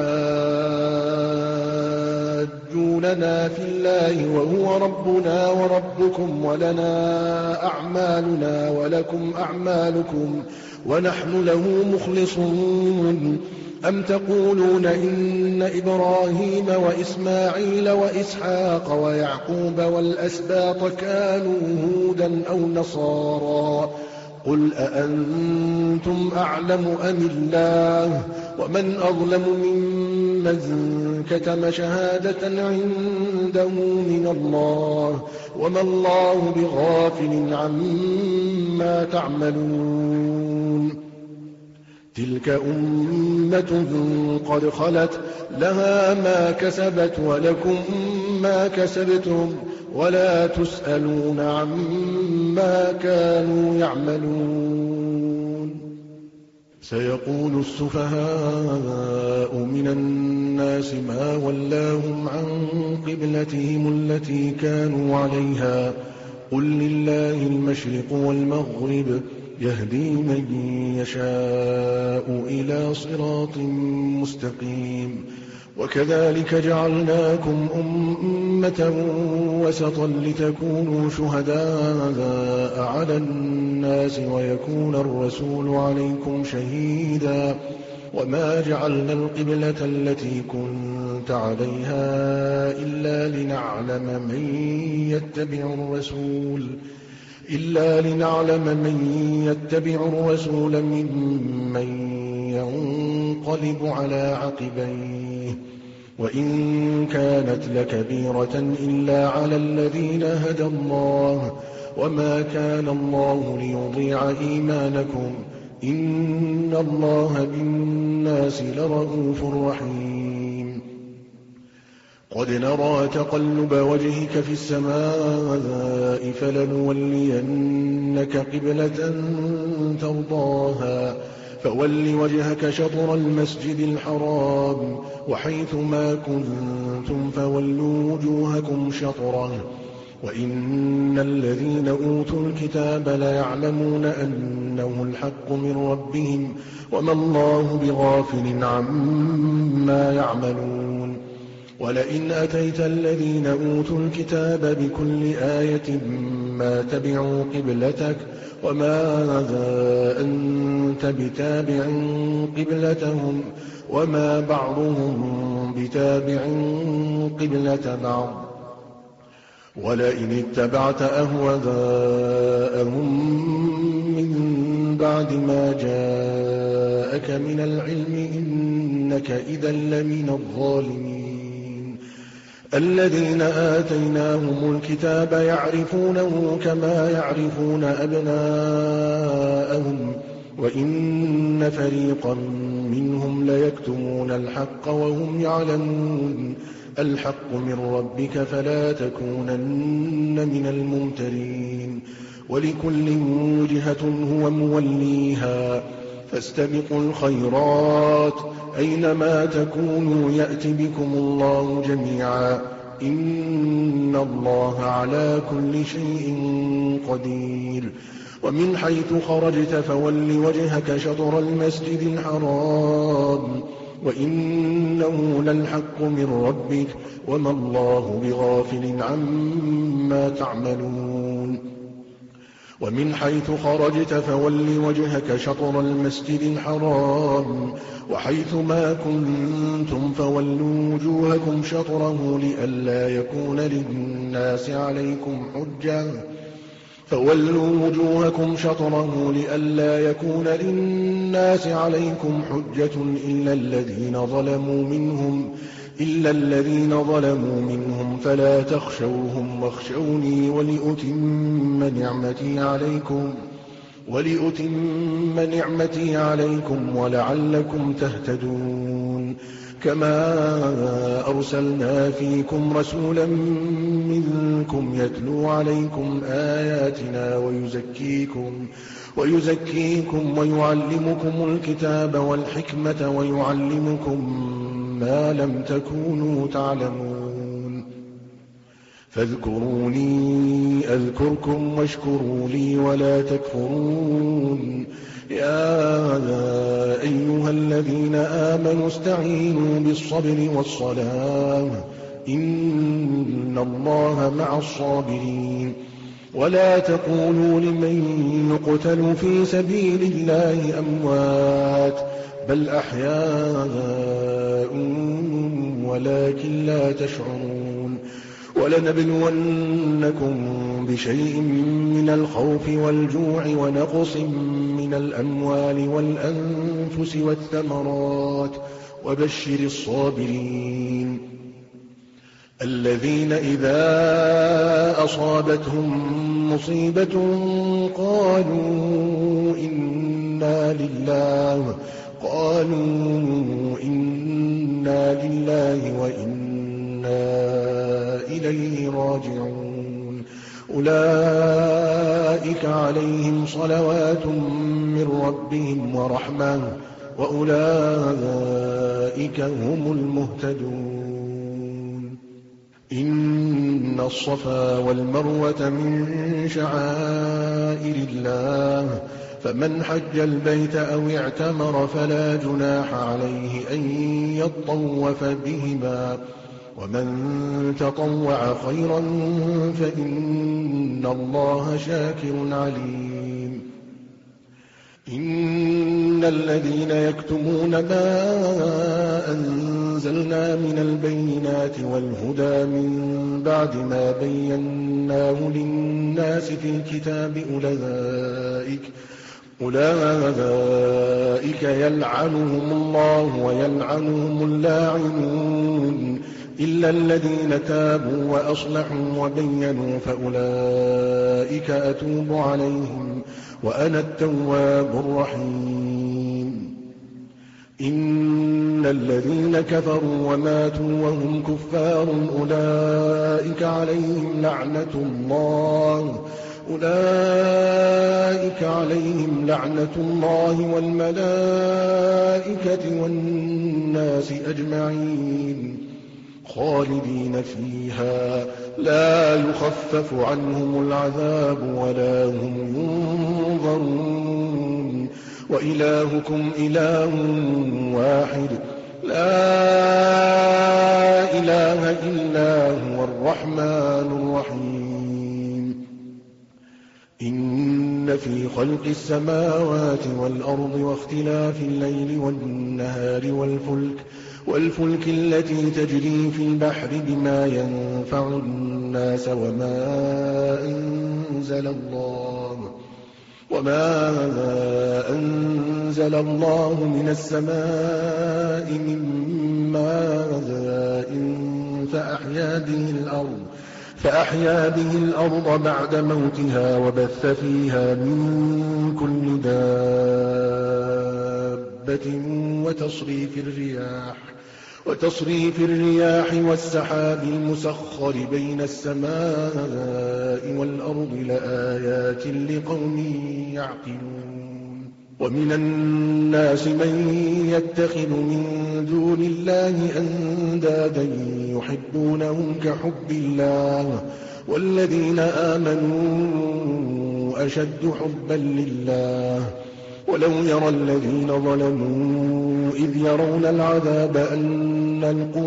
أتحاجوننا في الله وهو ربنا وربكم ولنا أعمالنا ولكم أعمالكم ونحن له مخلصون أم تقولون إن إبراهيم وإسماعيل وإسحاق ويعقوب والأسباط كانوا هودا أو نصارى قل أأنتم أعلم أم الله ومن أظلم ممن كتم شهادة عنده من الله وما الله بغافل عما تعملون تلك أمة قد خلت لها ما كسبت ولكم ما كسبتم ولا تسألون عما كانوا يعملون سيقول السفهاء من الناس ما ولاهم عن قبلتهم التي كانوا عليها قل لله المشرق والمغرب يهدي من يشاء إلى صراط مستقيم وكذلك جعلناكم أمة وسطا لتكونوا شهداء على الناس ويكون الرسول عليكم شهيدا وما جعلنا القبلة التي كنت عليها إلا لنعلم من يتبع الرسول ممن ينقلب على عقبيه وإن كانت لكبيرة إلا على الذين هدى الله وما كان الله ليضيع إيمانكم إن الله بالناس لرءوف رحيم قد نرى تقلب وجهك في السماء فلنولينك قبلة ترضاها فول وجهك شطر المسجد الحرام وحيث ما كنتم فولوا وجوهكم شطره وإن الذين أوتوا الكتاب ليعلمون أنه الحق من ربهم وما الله بغافل عما يعملون ولئن أتيت الذين أوتوا الكتاب بكل آية ما تبعوا قبلتك وما أنت بتابع قبلتهم وما بعضهم بتابع قبلة بعض ولئن اتبعت أهواءهم من بعد ما جاءك من العلم إنك إذا لمن الظالمين. الذين آتيناهم الكتاب يعرفونه كما يعرفون أبناءهم وإن فريقا منهم ليكتمون الحق وهم يعلمون. الحق من ربك فلا تكونن من الممترين. ولكل وجهة هو موليها فاستبقوا الخيرات أينما تكونوا يأت بكم الله جميعا إن الله على كل شيء قدير. ومن حيث خرجت فول وجهك شطر المسجد الحرام وإنه للحق من ربك وما الله بغافل عما تعملون. ومن حيث خرجت فول وجهك شطر المسجد الحرام وحيث ما كنتم فولوا وجوهكم شطره لئلا يكون للناس عليكم حجة فولوا وجوهكم شطره لئلا يكون للناس عليكم حجة إلا الذين ظلموا منهم فلا تخشوهم واخشوني ولأتم نعمتي عليكم ولعلكم تهتدون. كما أرسلنا فيكم رسولا منكم يتلو عليكم آياتنا ويزكيكم ويعلمكم الكتاب والحكمة ويعلمكم ما لم تكونوا تعلمون. فاذكروني أذكركم واشكروا لي ولا تكفرون. يا أيها الذين آمنوا استعينوا بالصبر والصلاة إن الله مع الصابرين. ولا تقولوا لمن يقتل في سبيل الله أموات بل أحياء ولكن لا تشعرون. ولنبلونكم بشيء من الخوف والجوع ونقص من الأموال والأنفس والثمرات وبشر الصابرين الذين إذا أصابتهم مصيبة قالوا إنا لله وإنا إليه راجعون. أولئك عليهم صلوات من ربهم ورحمة وأولئك هم المهتدون. إن الصفا والمروة من شعائر الله فمن حج البيت أو اعتمر فلا جناح عليه أن يطوف بهما ومن تطوع خيرا فإن الله شاكر عليم. إن الذين يكتمون ما أنزلنا من البينات والهدى من بعد ما بيناه للناس في الكتاب أولئك يلعنهم الله ويلعنهم اللاعنون إلا الذين تابوا وأصلحوا وبينوا فأولئك أتوب عليهم وأنا التواب الرحيم. إن الذين كفروا وماتوا وهم كفار أولئك عليهم لعنة الله والملائكة والناس أجمعين خالدين فيها لا يخفف عنهم العذاب ولا هم ينظرون. وإلهكم إله واحد لا إله إلا هو الرحمن الرحيم إن في خلق السماوات والأرض واختلاف الليل والنهار والفلك التي تجري في البحر بما ينفع الناس وما أنزل الله من السماء من ماء فأحيا به الأرض بعد موتها وبث فيها من كل دابة وتصريف الرياح والسحاب المسخر بين السماء والأرض لآيات لقوم يعقلون ومن الناس من يتخذ من دون الله أندادا يحبونهم كحب الله والذين آمنوا أشد حبا لله ولو يرى الذين ظلموا إذ يرون العذاب أن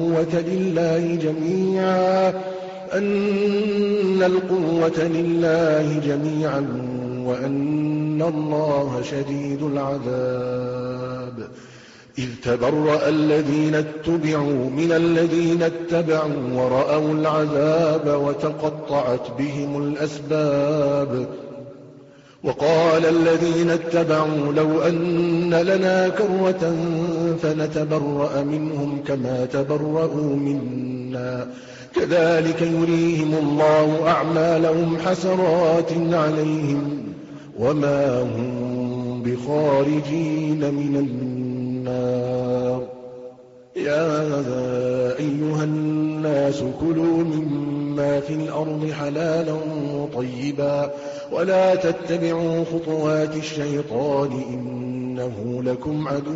القوة لله جميعا وأن الله شديد العذاب إذ تبرأ الذين اتبعوا من الذين اتبعوا ورأوا العذاب وتقطعت بهم الأسباب وقال الذين اتبعوا لو أن لنا كرة فنتبرأ منهم كما تبرأوا منا كذلك يريهم الله أعمالهم حسرات عليهم وما هم بخارجين من النار يا أيها الناس كلوا مما في الأرض حلالا طيبا ولا تتبعوا خطوات الشيطان إنه لكم عدو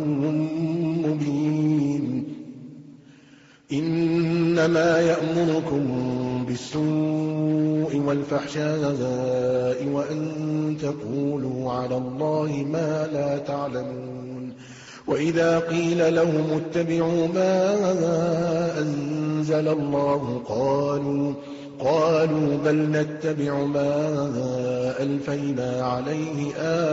مبين إنما يأمركم بالسوء والفحشاء وأن تقولوا على الله ما لا تعلمون وإذا قيل لهم اتبعوا ما أنزل الله قالوا بل نتبع ما ألفينا عليه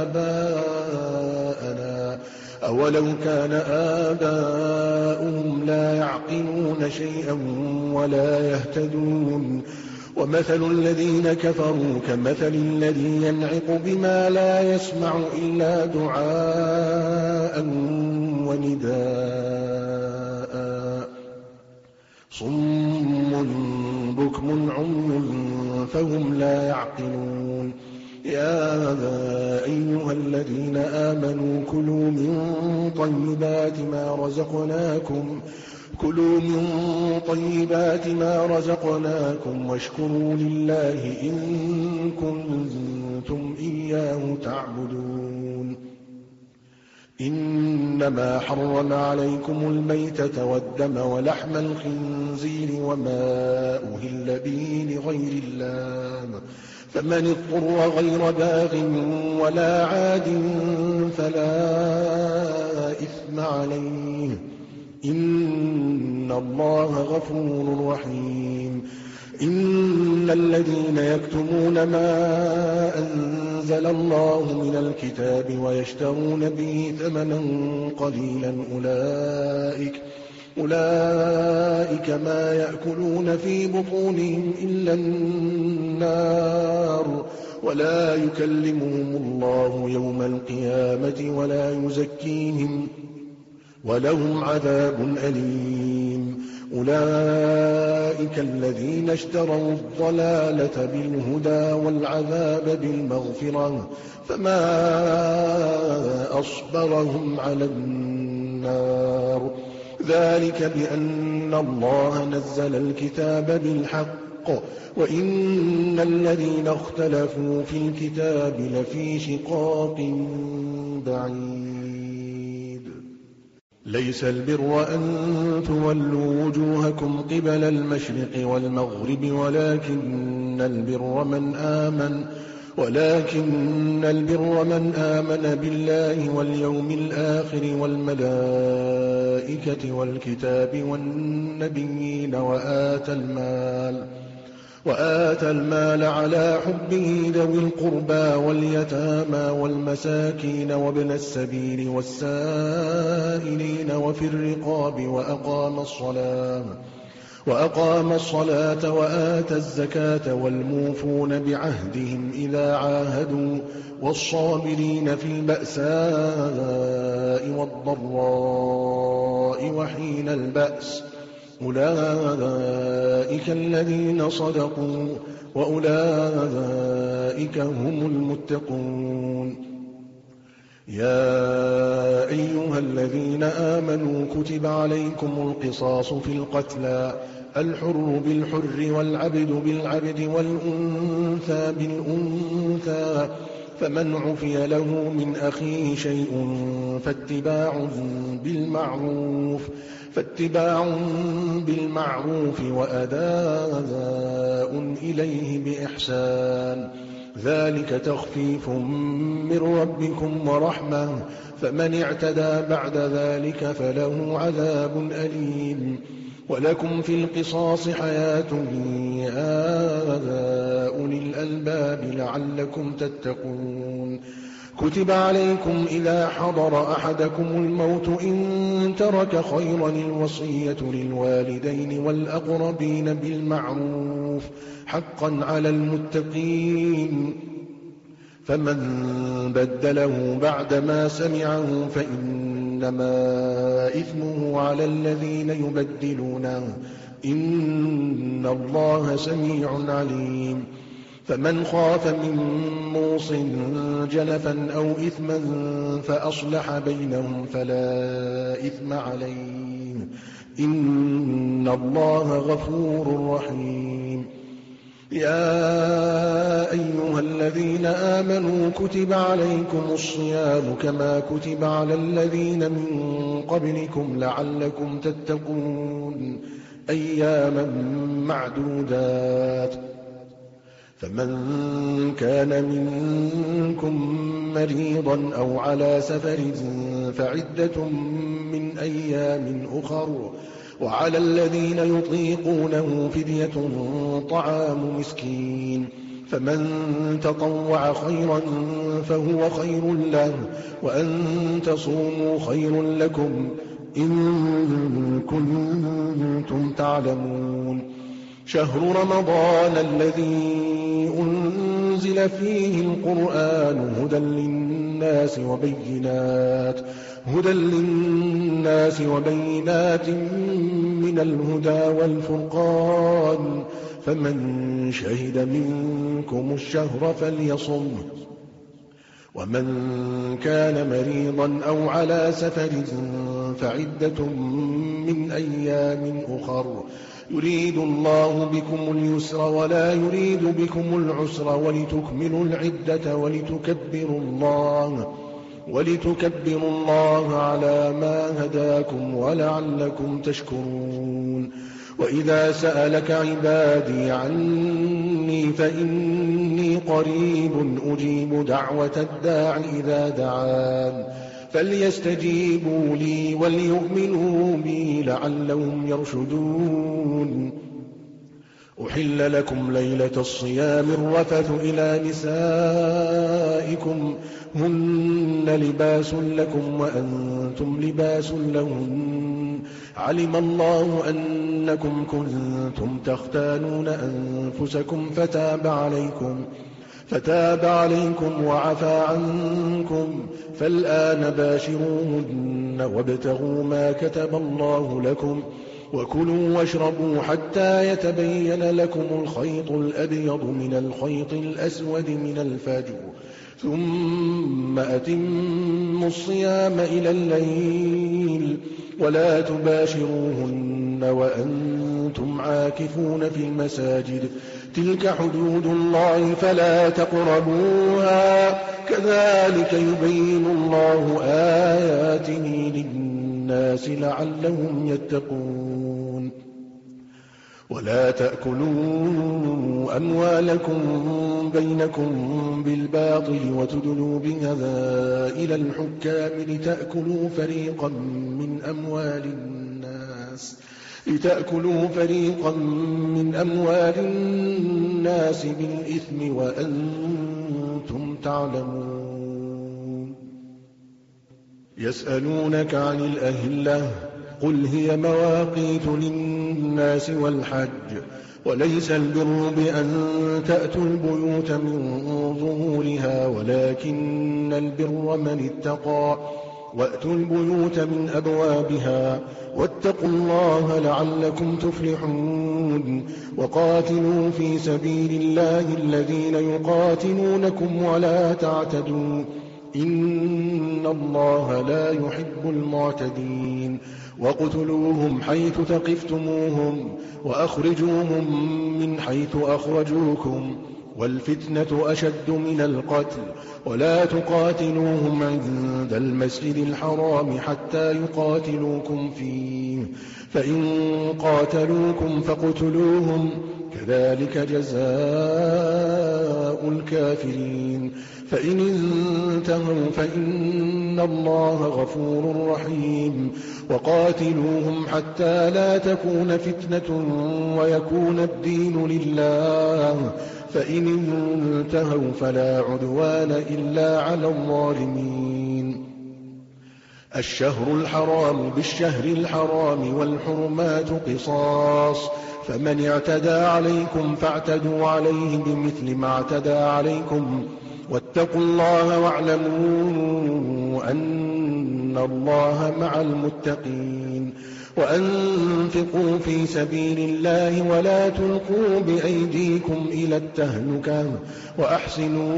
آباءنا أولو كان آباؤهم لا يعقلون شيئا ولا يهتدون ومثل الذين كفروا كمثل الذي ينعق بما لا يسمع إلا دعاء ونداء صم بكم عمي فهم لا يعقلون يا أيها الذين آمنوا كلوا من طيبات ما رزقناكم واشكروا لله إن كنتم إياه تعبدون إنما حرم عليكم الميتة والدم ولحم الخنزير وما أهل به لغير الله فمن اضطر غير باغ ولا عاد فلا إثم عليه إن الله غفور رحيم إن الذين يكتمون ما أنزل الله من الكتاب ويشترون به ثمنا قليلا أولئك ما يأكلون في بطونهم إلا النار ولا يكلمهم الله يوم القيامة ولا يزكيهم ولهم عذاب أليم أولئك الذين اشتروا الضلالة بالهدى والعذاب بالمغفرة فما أصبرهم على النار ذلك بأن الله نزل الكتاب بالحق وإن الذين اختلفوا في الكتاب لفي شقاق بعيد ليس البر أن تولوا وجوهكم قبل المشرق والمغرب ولكن البر ولكن البر من آمن بالله واليوم الآخر والملائكة والكتاب والنبيين وآتى المال على حبه ذوي القربى واليتامى والمساكين وابن السبيل والسائلين وفي الرقاب وأقام الصلاة وآتى الزكاة والموفون بعهدهم إذا عاهدوا والصابرين في البأساء والضراء وحين البأس أولئك الذين صدقوا وأولئك هم المتقون. يا أيها الذين آمنوا كتب عليكم القصاص في القتلى الحر بالحر والعبد بالعبد والأنثى بالأنثى فمن عفي له من أخيه شيء فاتباع بالمعروف وأداء إليه بإحسان ذلك تخفيف من ربكم ورحمة فمن اعتدى بعد ذلك فله عذاب أليم. ولكم في القصاص حياة يا أولي الألباب لعلكم تتقون. كتب عليكم إذا حضر أحدكم الموت إن ترك خيرا الوصية للوالدين والأقربين بالمعروف حقا على المتقين فمن بدله بعدما سمعه فإنما إثمه على الذين يبدلونه إن الله سميع عليم. فمن خاف من موص جنفا أو إثما فأصلح بينهم فلا إثم عليه إن الله غفور رحيم. يا أيها الذين آمنوا كتب عليكم الصيام كما كتب على الذين من قبلكم لعلكم تتقون أياما معدودات فمن كان منكم مريضا أو على سفر فعدة من أيام أخر وعلى الذين يطيقونه فدية طعام مسكين فمن تطوع خيرا فهو خير له وأن تصوموا خير لكم إن كنتم تعلمون. شهر رمضان الذي أنزل فيه القرآن هدى للناس وبينات من الهدى والفرقان فمن شهد منكم الشهر فليصم ومن كان مريضا أو على سفر فعدة من أيام أخر يريد الله بكم اليسر ولا يريد بكم العسر ولتكملوا العدة ولتكبروا الله على ما هداكم ولعلكم تشكرون. وإذا سألك عبادي عني فإني قريب أجيب دعوة الداع إذا دعان فليستجيبوا لي وليؤمنوا بي لعلهم يرشدون. أحل لكم ليلة الصيام الرفث إلى نسائكم هن لباس لكم وأنتم لباس لهن علم الله أنكم كنتم تختانون أنفسكم فتاب عليكم وعفى عنكم فالآن باشروهن وابتغوا ما كتب الله لكم وكلوا واشربوا حتى يتبين لكم الخيط الأبيض من الخيط الأسود من الفجر ثم أتموا الصيام إلى الليل ولا تباشروهن وأنتم عاكفون في المساجد تلك حدود الله فلا تقربوها كذلك يبين الله آياته للناس لعلهم يتقون. ولا تأكلوا أموالكم بينكم بالباطل وتدلوا بهذا إلى الحكام لتأكلوا فريقا من أموال الناس بالإثم وأنتم تعلمون. يسألونك عن الأهلة قل هي مواقيت للناس والحج وليس البر بأن تأتوا البيوت من ظهورها ولكن البر من اتقى وأتوا البيوت من أبوابها واتقوا الله لعلكم تفلحون. وقاتلوا في سبيل الله الذين يقاتلونكم ولا تعتدوا إن الله لا يحب المعتدين. واقتلوهم حيث ثقفتموهم وأخرجوهم من حيث أخرجوكم والفتنة أشد من القتل ولا تقاتلوهم عند المسجد الحرام حتى يقاتلوكم فيه فإن قاتلوكم فاقتلوهم كذلك جزاء الكافرين. فإن انتهوا فإن الله غفور رحيم. وقاتلوهم حتى لا تكون فتنة ويكون الدين لله فإن انتهوا فلا عدوان إلا على الظالمين. الشهر الحرام بالشهر الحرام والحرمات قصاص فمن اعتدى عليكم فاعتدوا عليه بمثل ما اعتدى عليكم واتقوا الله واعلموا أن الله مع المتقين. وأنفقوا في سبيل الله ولا تلقوا بأيديكم إلى التهلكة وأحسنوا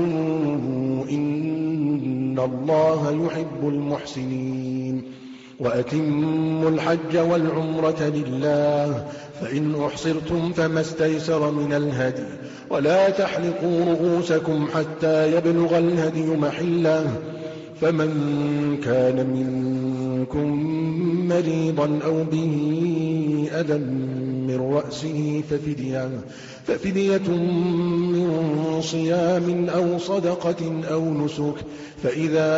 إن الله يحب المحسنين. وأتموا الحج والعمرة لله فإن أحصرتم فما استيسر من الهدي ولا تحلقوا رؤوسكم حتى يبلغ الهدي محله فمن كان منكم مريضا أو به أذى من رأسه ففدية من صيام أو صدقة أو نسك فإذا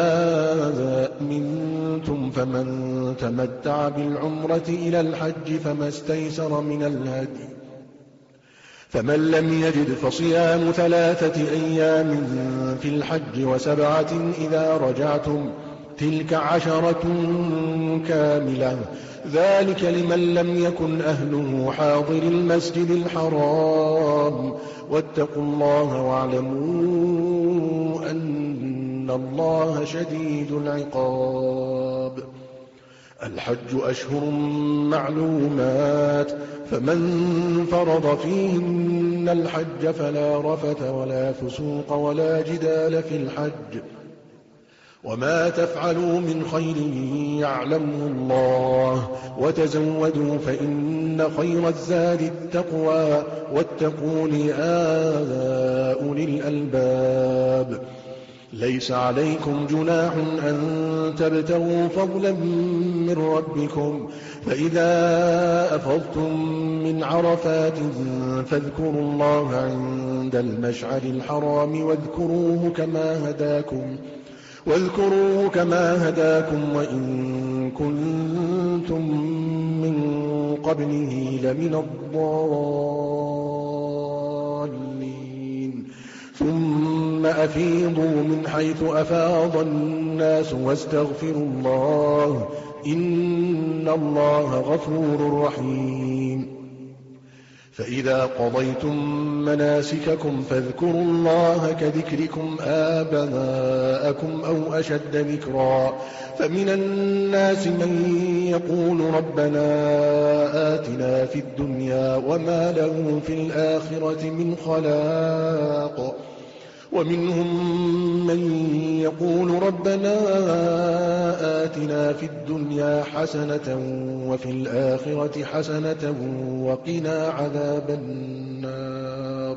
أمنتم فمن تمتع بالعمرة إلى الحج فما استيسر من الهدي فمن لم يجد فصيام 3 أيام في الحج و7 إذا رجعتم تلك 10 كاملة ذلك لمن لم يكن أهله حاضر المسجد الحرام واتقوا الله واعلموا أن الله شديد العقاب. الحج أشهر معلومات فمن فرض فيهن الحج فلا رفث ولا فسوق ولا جدال في الحج وما تفعلوا من خير يعلمه الله وتزودوا فإن خير الزاد التقوى واتقون يا أولي الألباب. ليس عليكم جناح أن تبتغوا فضلا من ربكم فإذا أفضتم من عرفات فاذكروا الله عند المشعر الحرام واذكروه كما هداكم وإن كنتم من قبله لمن الضالين. ثم أفيضوا من حيث أفاض الناس واستغفروا الله إن الله غفور رحيم. فإذا قضيتم مناسككم فاذكروا الله كذكركم آباءكم أو أشد ذكرا فمن الناس من يقول ربنا آتنا في الدنيا وما له في الآخرة من خلاق ومنهم من يقول ربنا آتنا في الدنيا حسنة وفي الآخرة حسنة وقنا عذاب النار.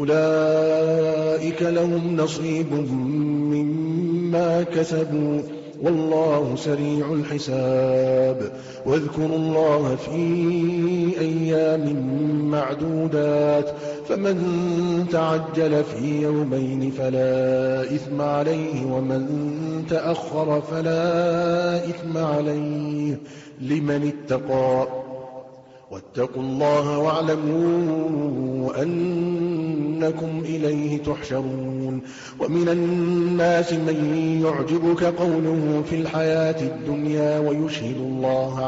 أولئك لهم نصيب مما كسبوا والله سريع الحساب. واذكروا الله في أيام معدودات، فمن تعجل في يومين فلا إثم عليه، ومن تأخر فلا إثم عليه لمن اتقى. واتقوا الله واعلموا أنكم إليه تحشرون. ومن الناس من يعجبك قوله في الحياة الدنيا ويشهد الله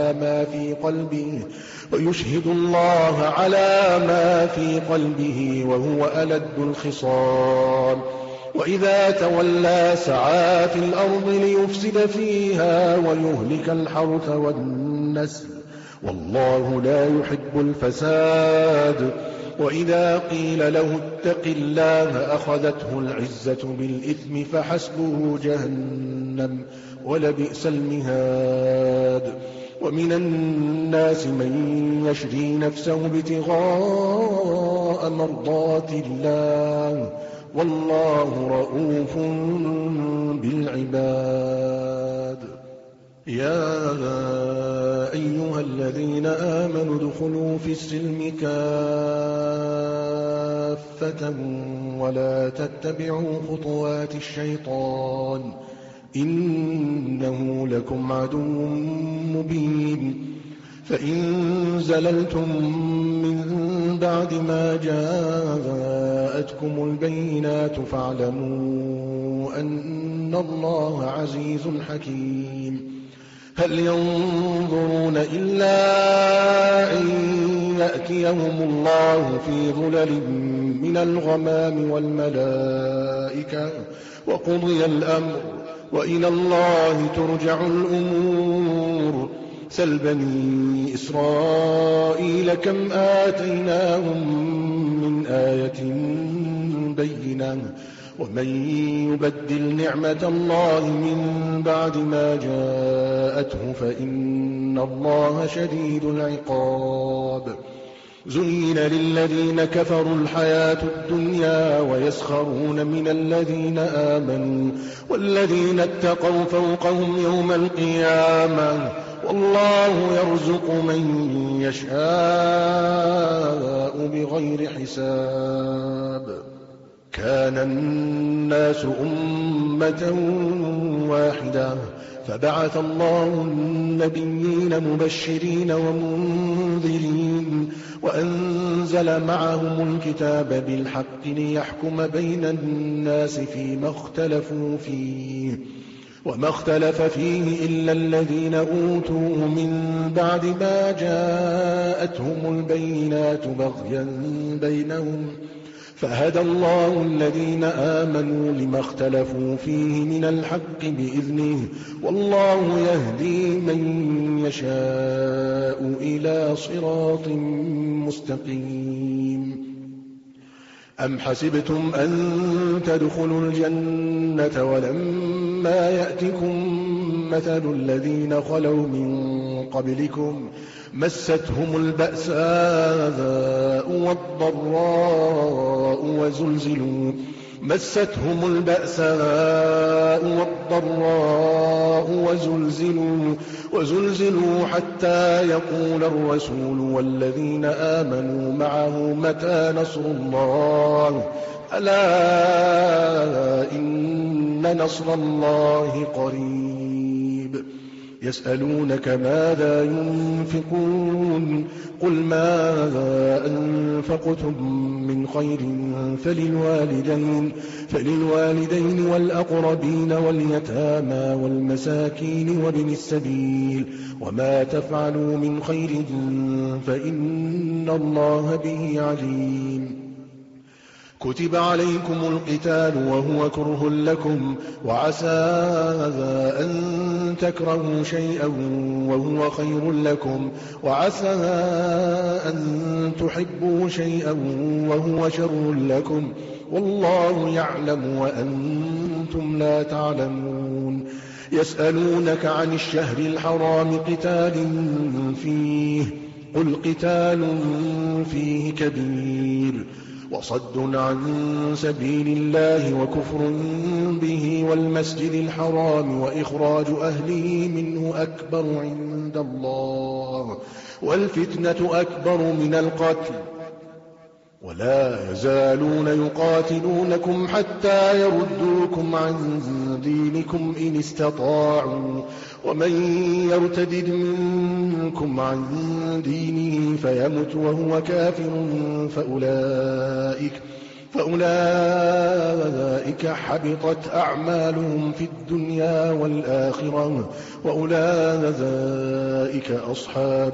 على ما في قلبه وهو ألد الخصام. وإذا تولى سعى في الأرض ليفسد فيها ويهلك الحرث والنسل، والله لا يحب الفساد. وإذا قيل له اتق الله أخذته العزة بالإثم فحسبه جهنم ولبئس المهاد. ومن الناس من يشري نفسه ابتغاء مرضات الله، والله رؤوف بالعباد. يا أيها الذين آمنوا ادخلوا في السلم كافة ولا تتبعوا خطوات الشيطان، إنه لكم عدو مبين. فإن زللتم من بعد ما جاءتكم البينات فاعلموا أن الله عزيز حكيم. هل ينظرون إلا أن يأتيهم الله في ظلل من الغمام والملائكة وقضي الأمر وإلى الله ترجع الأمور. سل بني إسرائيل كم آتيناهم من آية بينة، ومن يبدل نعمة الله من بعد ما جاءته فإن الله شديد العقاب. زين للذين كفروا الحياة الدنيا ويسخرون من الذين آمنوا والذين اتقوا فوقهم يوم القيامة، والله يرزق من يشاء بغير حساب. كان الناس أمة واحدة فبعث الله النبيين مبشرين ومنذرين وأنزل معهم الكتاب بالحق ليحكم بين الناس فيما اختلفوا فيه، وما اختلف فيه إلا الذين أوتوه من بعد ما جاءتهم البينات بغيا بينهم، فهدى الله الذين آمنوا لما اختلفوا فيه من الحق بإذنه، والله يهدي من يشاء إلى صراط مستقيم. أم حسبتم أن تدخلوا الجنة ولما يأتكم مثل الذين خلوا من قبلكم مستهم البأساء والضراء وزلزلوا حتى يقول الرسول والذين آمنوا معه متى نصر الله، ألا إن نصر الله قريب. يسألونك ماذا ينفقون قل ما أنفقتم من خير فللوالدين والأقربين واليتامى والمساكين وابن السبيل، وما تفعلوا من خير فإن الله به عليم. كتب عليكم القتال وهو كره لكم، وعسى أن تكرهوا شيئا وهو خير لكم، وعسى أن تحبوا شيئا وهو شر لكم، والله يعلم وأنتم لا تعلمون. يسألونك عن الشهر الحرام قتال فيه قل قتال فيه كبير وصد عن سبيل الله وكفر به والمسجد الحرام وإخراج أهله منه أكبر عند الله والفتنة أكبر من القتل ولا يزالون يقاتلونكم حتى يردوكم عن دينكم إن استطاعوا ومن يرتد منكم عن دينه فيمت وهو كافر فأولئك حبطت أعمالهم في الدنيا والآخرة وأولئك أصحاب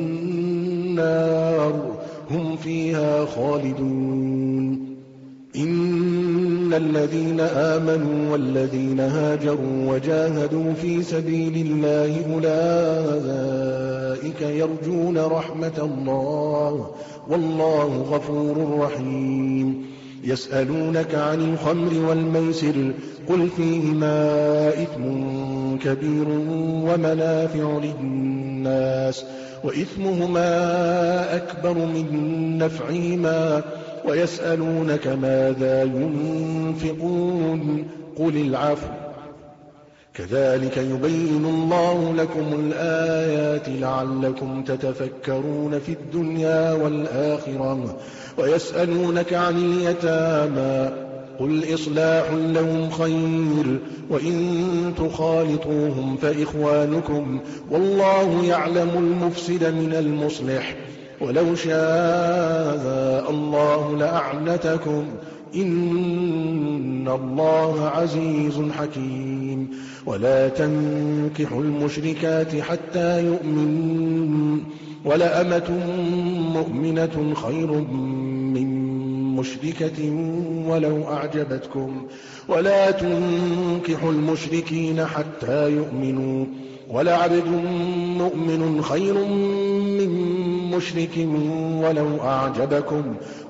النار هم فيها خالدون إن الذين آمنوا والذين هاجروا وجاهدوا في سبيل الله أولئك يرجون رحمة الله والله غفور رحيم يسألونك عن الخمر والميسر قل فيهما إثم كبير ومنافع للناس وإثمهما أكبر من نفعهما ويسألونك ماذا ينفقون قل العفو كذلك يبين الله لكم الآيات لعلكم تتفكرون في الدنيا والآخرة ويسألونك عن اليتامى قل إصلاح لهم خير وإن تخالطوهم فإخوانكم والله يعلم المفسد من المصلح ولو شاء الله لأعنتكم إن الله عزيز حكيم ولا تنكحوا المشركات حتى يؤمنوا ولأمة مؤمنة خير من مشركة ولو أعجبتكم ولا تنكحوا المشركين حتى يؤمنوا ولعبد مؤمن خير من مشرك ولو أعجبكم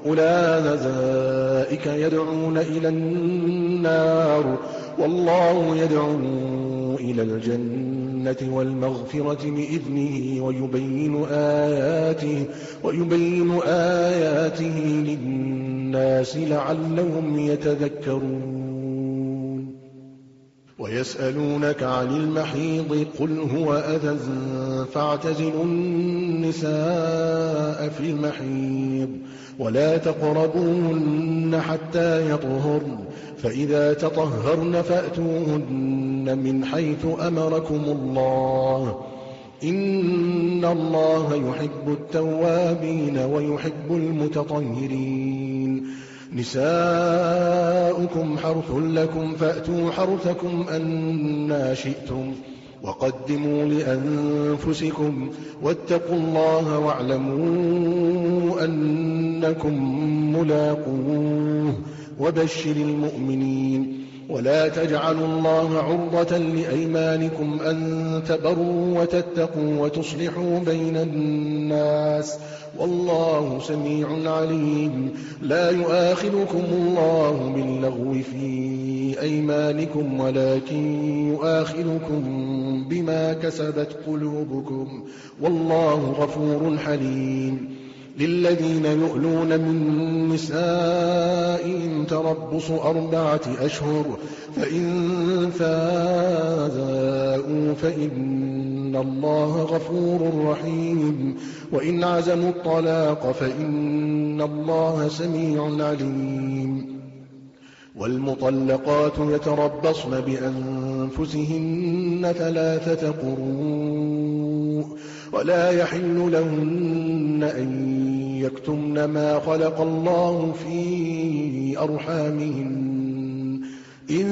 أولئك يدعون إلى النار والله يدعو إلى الجنة والمغفرة بإذنه ويبين آياته للناس لعلهم يتذكرون ويسألونك عن المحيض قل هو أذى فاعتزلوا النساء في المحيض ولا تقربوهن حتى يطهرن فإذا تطهرن فأتوهن من حيث أمركم الله إن الله يحب التوابين ويحب المتطهرين نساؤكم حرث لكم فأتوا حرثكم أنى شئتم وقدموا لأنفسكم واتقوا الله واعلموا أنكم ملاقوه وبشر المؤمنين ولا تجعلوا الله عرضة لأيمانكم أن تبروا وتتقوا وتصلحوا بين الناس والله سميع عليم لا يؤاخذكم الله باللغو في أيمانكم ولكن يؤاخذكم بما كسبت قلوبكم والله غفور حليم للذين يؤلون من نسائهم تربص 4 أشهر فإن فاءوا فإن الله غفور رحيم وإن عزموا الطلاق فإن الله سميع عليم والمطلقات يتربصن بأنفسهن 3 قروء ولا يحل لهن أن يكتمن ما خلق الله في أرحامهن إن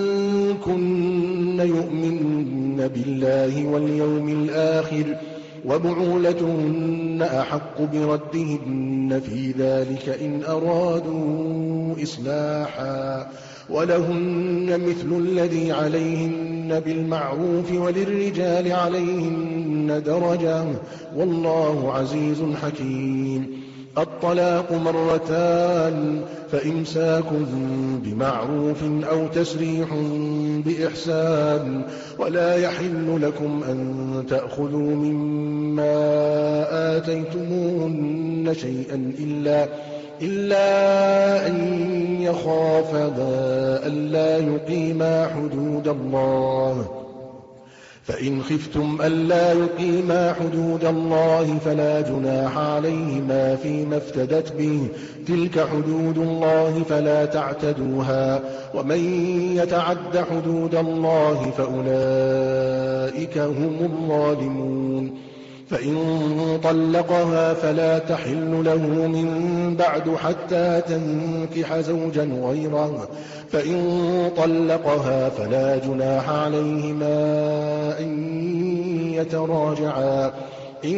كن يؤمن بالله واليوم الآخر وبعولتهن أحق بردهن في ذلك إن أرادوا إصلاحا ولهن مثل الذي عليهن بالمعروف وللرجال عليهن درجة والله عزيز حكيم الطلاق 2 فإمساك بمعروف أو تسريح بإحسان ولا يحل لكم أن تأخذوا مما آتيتموهن شيئا إلا أن يخافا ألا يقيما حدود الله. فإن خفتم ألا يقيما حدود الله فلا جناح عليهما فيما افتدت به، تلك حدود الله فلا تعتدوها، ومن يتعد حدود الله فأولئك هم الظالمون. فإن طلقها فلا تحل له من بعد حتى تنكح زوجا غيره، فإن طلقها فلا جناح عليهما أن يتراجعا إن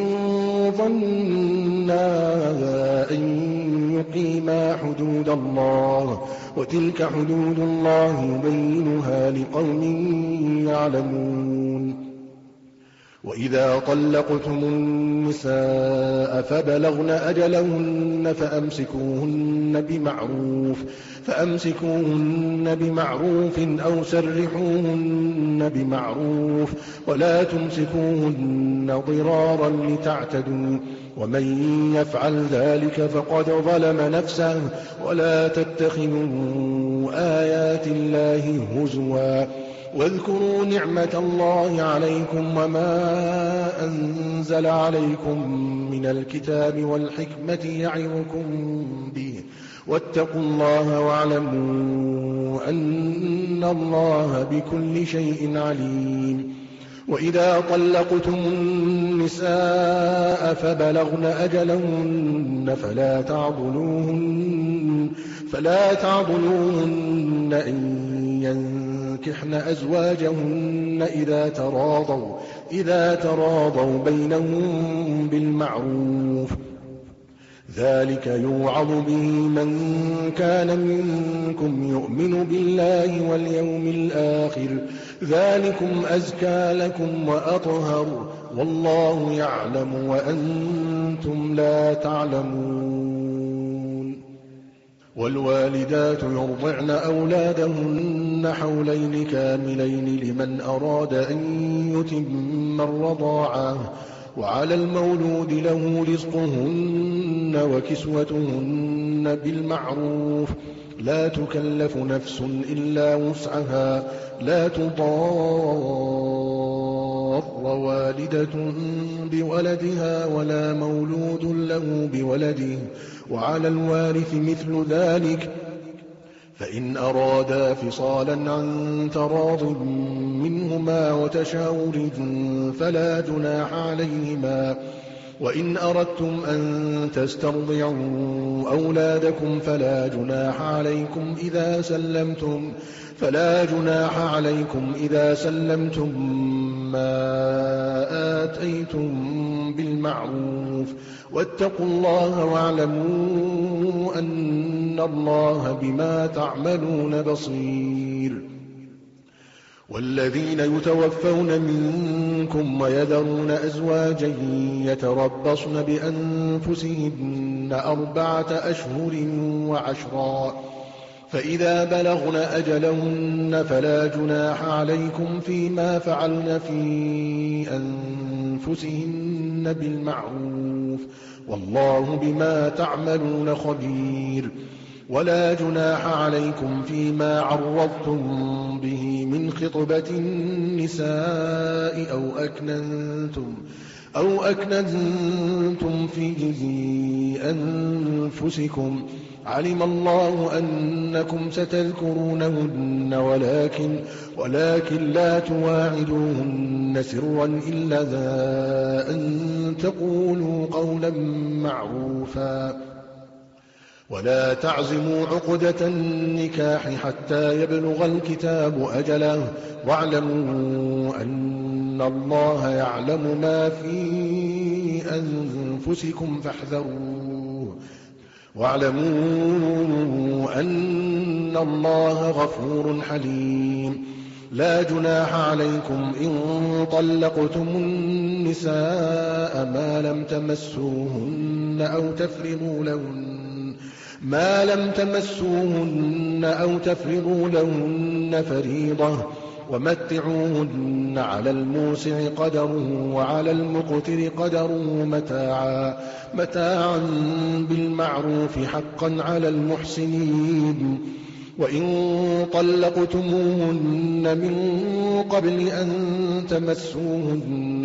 ظنا أن يقيما حدود الله، وتلك حدود الله يبينها لقوم يعلمون. وإذا طلقتم النساء فبلغن أجلهن فأمسكوهن بمعروف أو سرحوهن بمعروف، ولا تمسكوهن ضرارا لتعتدوا، ومن يفعل ذلك فقد ظلم نفسه. ولا تتخذوا آيات الله هزوا، واذكروا نعمة الله عليكم وما أنزل عليكم من الكتاب والحكمة يعظكم به، واتقوا الله واعلموا أن الله بكل شيء عليم. وإذا طلقتم النساء فبلغن أجلهن فلا تعضلوهن أن ينكحن أزواجهن إذا تراضوا بينهم بالمعروف، ذلك يوعظ به من كان منكم يؤمن بالله واليوم الآخر، ذلكم أزكى لكم وأطهر، والله يعلم وأنتم لا تعلمون. والوالدات يرضعن أولادهن حولين كاملين لمن أراد أن يتم الرضاعة، وعلى المولود له رزقهن وكسوتهن بالمعروف، لا تكلف نفس إلا وسعها، لا تضار والدة بولدها ولا مولود له بولده، وعلى الوارث مثل ذلك، فإن أرادا فصالا عن تراض منهما وتشاور فلا جناح عليهما. وإن أردتم أن تسترضعوا أولادكم فلا جناح عليكم إذا سلمتم ما آتيتم بالمعروف، واتقوا الله واعلموا أن الله بما تعملون بصير. والذين يتوفون منكم ويذرون أزواجا يتربصن بأنفسهن 4 أشهر و10، فإذا بلغن أجلهن فلا جناح عليكم فيما فعلن في أنفسهن بالمعروف، والله بما تعملون خبير. ولا جناح عليكم فيما عرضتم به من خطبة النساء أو أكننتم في أنفسكم، علم الله أنكم ستذكرونهن ولكن لا تواعدوهن سرا إلا أن تقولوا قولا معروفا. ولا تعزموا عقدة النكاح حتى يبلغ الكتاب أجله، واعلموا أن الله يعلم ما في أنفسكم فاحذروه، واعلموا أن الله غفور حليم. لا جناح عليكم إن طلقتم النساء ما لم تمسوهن أو تفرضوا لهن فريضة، ومتعوهن على الموسع قدره وعلى المقتر قدره متاعا بالمعروف حقا على المحسنين. وإن طلقتموهن من قبل أن تمسوهن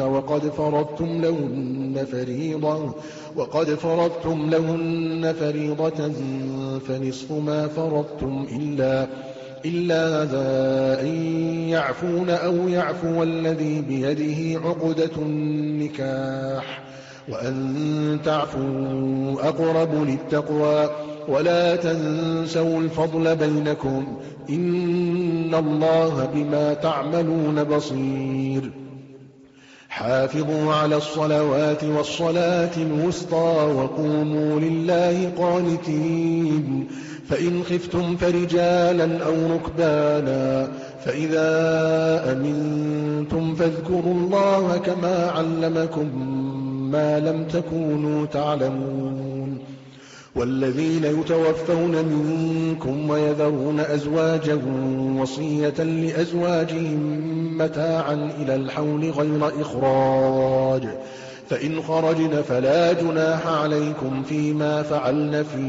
وقد فرضتم لهن فريضة فنصف ما فرضتم إلا ذا أن يعفون أو يعفو الذي بيده عقدة النكاح وأن تعفوا أقرب للتقوى ولا تنسوا الفضل بينكم إن الله بما تعملون بصير. حافظوا على الصلوات والصلاة الوسطى وقوموا لله قانتين. فإن خفتم فرجالا أو ركبانا فإذا أمنتم فاذكروا الله كما علمكم ما لم تكونوا تعلمون. والذين يتوفون منكم ويذرون أزواجا وصية لأزواجهم متاعا إلى الحول غير إخراج فإن خرجن فلا جناح عليكم فيما فعلن في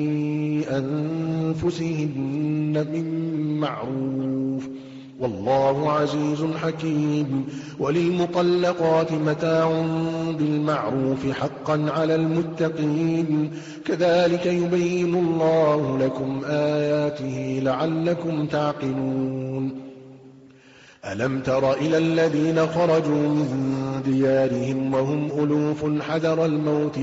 أنفسهن من معروف والله عزيز حكيم. وللمطلقات متاع بالمعروف حقا على المتقين كذلك يبين الله لكم آياته لعلكم تعقلون. ألم تر إلى الذين خرجوا من ديارهم وهم ألوف حذر الموت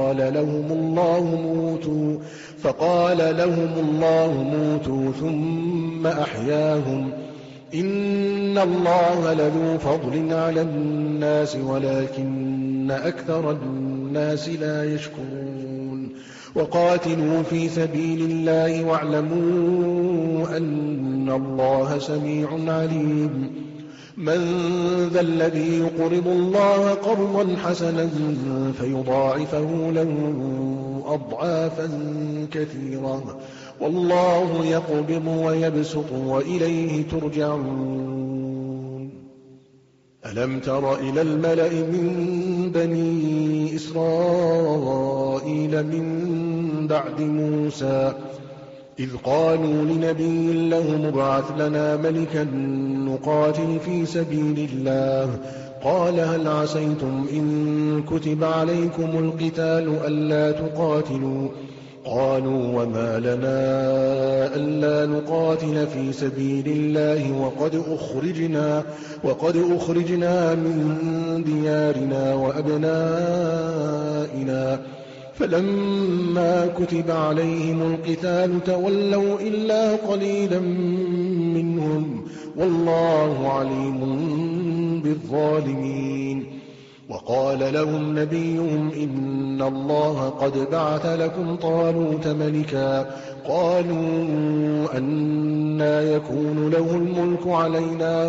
فقال لهم الله موتوا ثم أحياهم إن الله لذو فضل على الناس ولكن أكثر الناس لا يشكرون. وقاتلوا في سبيل الله واعلموا أن الله سميع عليم. من ذا الذي يقرض الله قرضا حسنا فيضاعفه له أضعافا كثيرة والله يقبض ويبسط وإليه ترجعون. ألم تر إلى الملأ من بني إسرائيل من بعد موسى إذ قالوا لنبي له ابعث لنا ملكا نقاتل في سبيل الله قال هل عسيتم إن كتب عليكم القتال ألا تقاتلوا قالوا وما لنا ألا نقاتل في سبيل الله وقد أخرجنا من ديارنا وأبنائنا فلما كتب عليهم القتال تولوا إلا قليلا منهم والله عليم بالظالمين. وقال لهم نبيهم إن الله قد بعث لكم طالوت ملكا قالوا أنى يكون له الملك علينا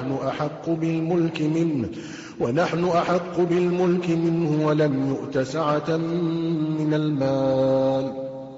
ونحن أحق بالملك منه ولم يؤت سعة من المال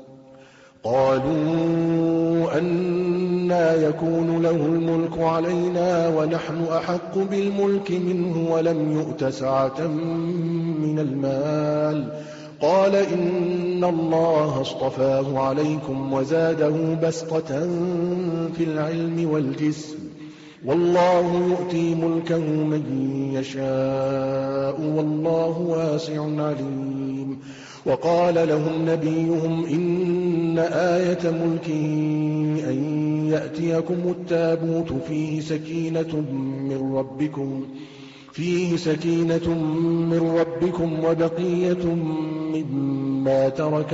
قالوا أنى يكون له الملك علينا ونحن أحق بالملك منه ولم يؤت سعة من المال قال إن الله اصطفاه عليكم وزاده بسطة في العلم والجسم والله يؤتي ملكه من يشاء والله واسع عليم. وقال لهم نبيهم إن آية ملكه أن يأتيكم التابوت فيه سكينة من ربكم وبقية مما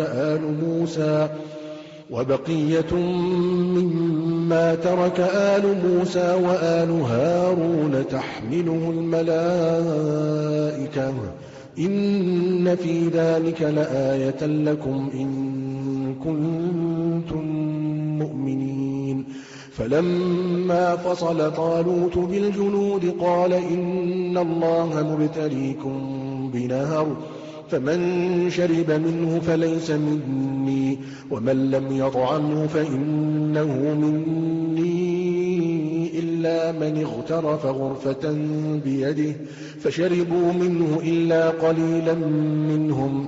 ترك آل موسى وآل هارون تحمله الملائكة إن في ذلك لآية لكم إن كنتم مؤمنين. فلما فصل طالوت بالجنود قال إن الله مبتليكم بنهر فمن شرب منه فليس مني ومن لم يطعمه فإنه مني إلا إلا من اغترف غرفة بيده فشربوا منه إلا قليلا منهم.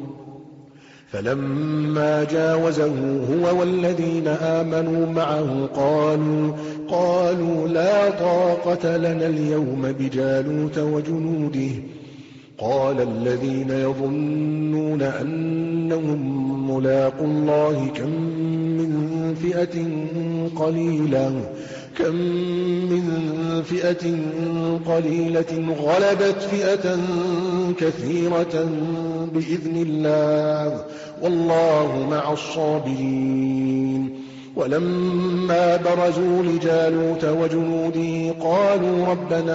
فلما جاوزه هو والذين آمنوا معه قالوا لا طاقة لنا اليوم بجالوت وجنوده. قال الذين يظنون أنهم ملاقوا الله كم من فئة قليلة غلبت فئة كثيرة بإذن الله والله مع الصابرين. ولما برزوا لجالوت وجنوده قالوا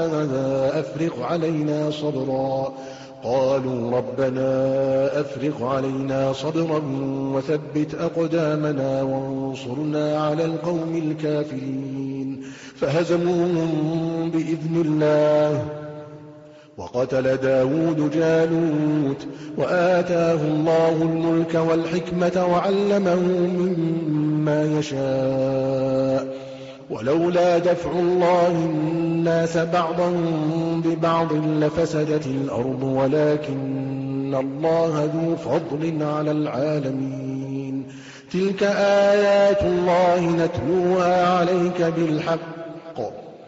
ربنا أفرغ علينا صبرا وثبت أقدامنا وانصرنا على القوم الكافرين. فهزموهم بإذن الله. وقتل داود جالوت وآتاه الله الملك والحكمة وعلمه مما يشاء. ولولا دفع الله الناس بعضهم ببعض لفسدت الأرض ولكن الله ذو فضل على العالمين. تلك آيات الله نتلوها عليك بالحق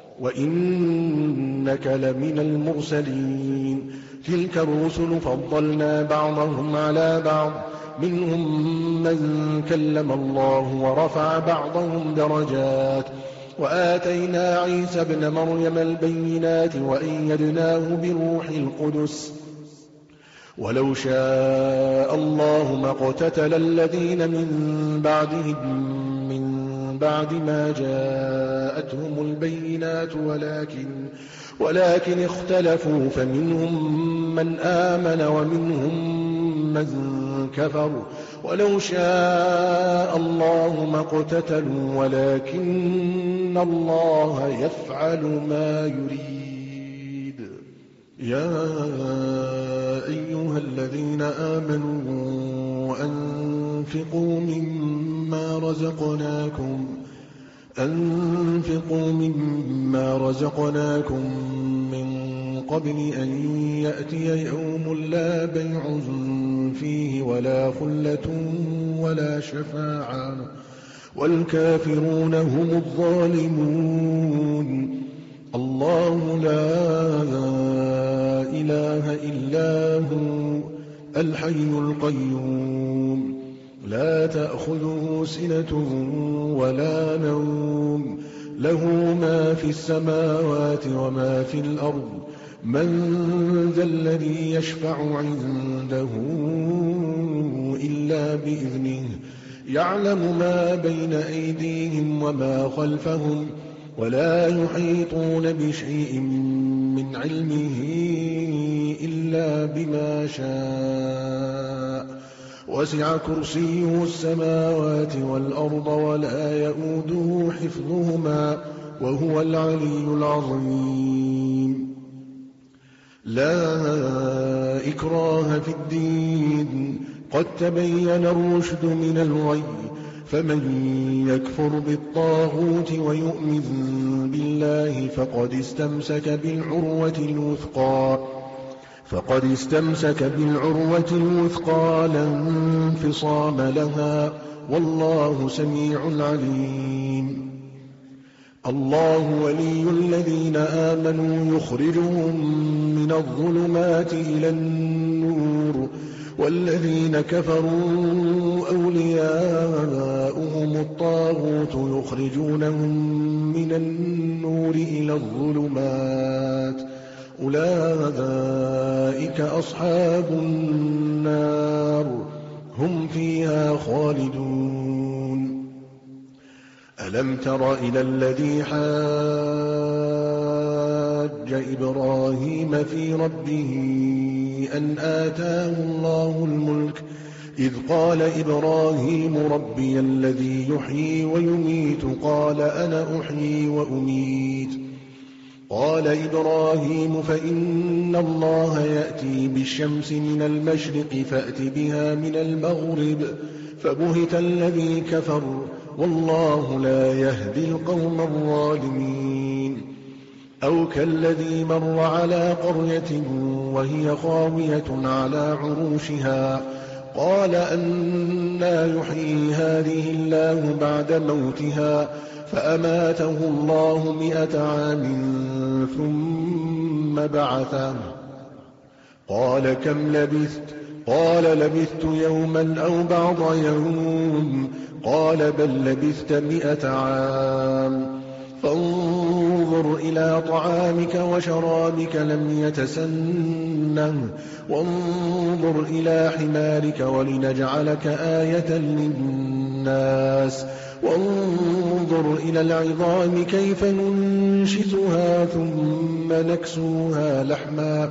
وإنك لمن المرسلين. تلك الرسل فضلنا بعضهم على بعض منهم من كلم الله ورفع بعضهم درجات. وآتينا عيسى ابن مريم البينات وأيدناه بروح القدس. ولو شاء الله ما اقتتل الذين من بعد ما جاءتهم البينات ولكن اختلفوا فمنهم من آمن ومنهم من كفر. ولو شاء الله ما اقتتلوا ولكن الله يفعل ما يريد. يا أيها الذين آمنوا أنفقوا مما رزقناكم من قبل أن يأتي يوم لا بيع فيه ولا خلة ولا شفاعة والكافرون هم الظالمون. الله لا إله إلا هو الحي القيوم لا تأخذه سنة ولا نوم له ما في السماوات وما في الأرض. من ذا الذي يشفع عنده إلا بإذنه. يعلم ما بين أيديهم وما خلفهم ولا يحيطون بشيء من علمه إلا بما شاء. وسع كرسيه السماوات والأرض ولا يؤوده حفظهما وهو العلي العظيم. لا إكراه في الدين قد تبين الرشد من الغي. فمن يكفر بالطاغوت ويؤمن بالله فقد استمسك بالعروة الوثقى لا انفصام لها والله سميع عليم. الله ولي الذين آمنوا يخرجهم من الظلمات إلى النور والذين كفروا أولياؤهم الطاغوت يخرجونهم من النور إلى الظلمات أولئك أصحاب النار هم فيها خالدون. ألم تر إلى الذي حاج إبراهيم في ربه أن آتاه الله الملك إذ قال إبراهيم ربي الذي يحيي ويميت قال أنا أحيي وأميت. قال إبراهيم فإن الله يأتي بالشمس من المشرق فأت بها من المغرب فبهت الذي كفر والله لا يهدي القوم الظالمين. أو كالذي مر على قرية وهي خاوية على عروشها قال أنى يحيي هذه الله بعد موتها فأماته الله 100 عام ثم بعثه قال كم لبثت قال لبثت يوما أو بعض يوم قال بل لبثت 100 عام فانظر إلى طعامك وشرابك لم يتسنه وانظر إلى حمارك ولنجعلك آية للناس وانظر إلى العظام كيف ننشزها ثم نكسوها لحما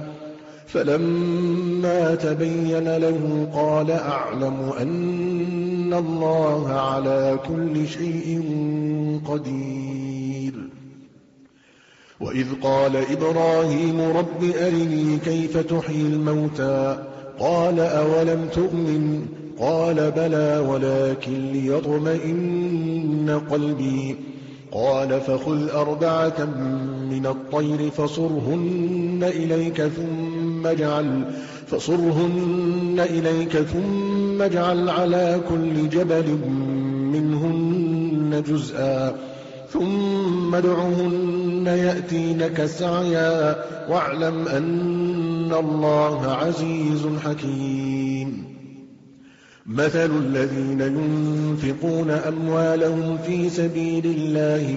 فلما تبين له قال أعلم أن الله على كل شيء قدير. وإذ قال إبراهيم رب أرني كيف تحيي الموتى قال أولم تؤمن قال بلى ولكن ليطمئن قلبي قال فخذ 4 من الطير فصرهن إليك ثم اجعل على كل جبل منهن جزءا ثم ادعهن يأتينك سعيا واعلم أن الله عزيز حكيم. مثل الذين ينفقون أموالهم في سبيل الله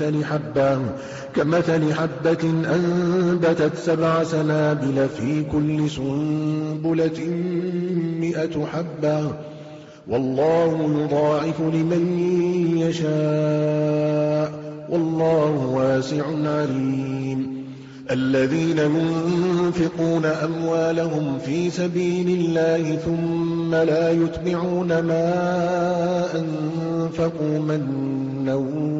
كمثل حبة أنبتت 7 سنابل في كل سنبلة 100 حبة والله يضاعف لمن يشاء والله واسع عليم. الذين ينفقون أموالهم في سبيل الله ثم لا يتبعون ما أنفقوا منا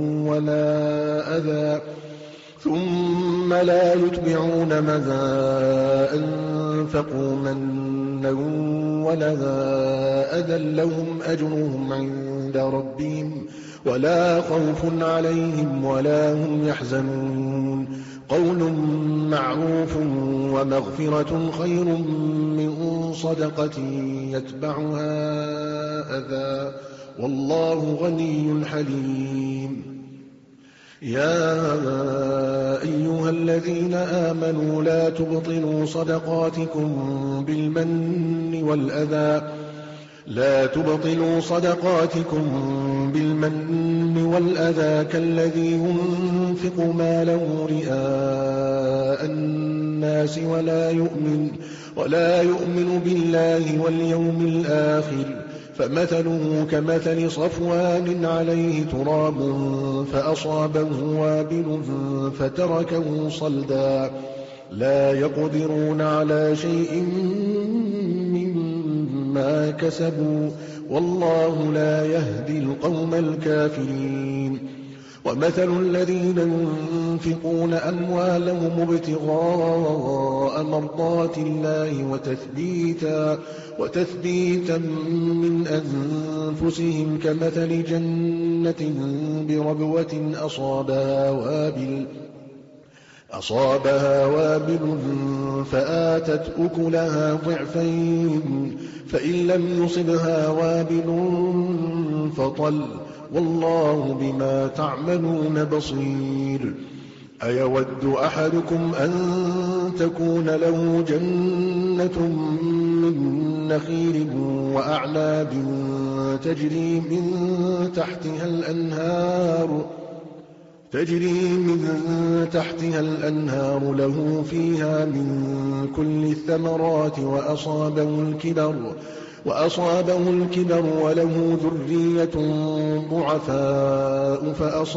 ولا أذى لهم أجرهم عند ربهم ولا خوف عليهم ولا هم يحزنون. قول معروف ومغفرة خير من صدقة يتبعها أذى والله غني حليم. يا أيها الذين آمنوا لا تبطلوا صدقاتكم بالمن والأذى كالذي ينفق ماله رئاء الناس ولا يؤمن بالله واليوم الآخر فمثله كمثل صفوان عليه تراب فأصابه وابل فتركه صلدا لا يقدرون على شيء مما كسبوا والله لا يهدي القوم الكافرين. ومثل الذين ينفقون أموالهم ابتغاء مرضات الله وتثبيتا من أنفسهم كمثل جنة بربوة أصابها وابل فآتت أكلها ضعفين فإن لم يصبها وابل فطل والله بما تعملون بصير. أيود أحدكم أن تكون له جنة من نخيل وأعناب تجري من تحتها الأنهار له فيها من كل الثمرات وأصابه الكبر وله ذرية ضعفاء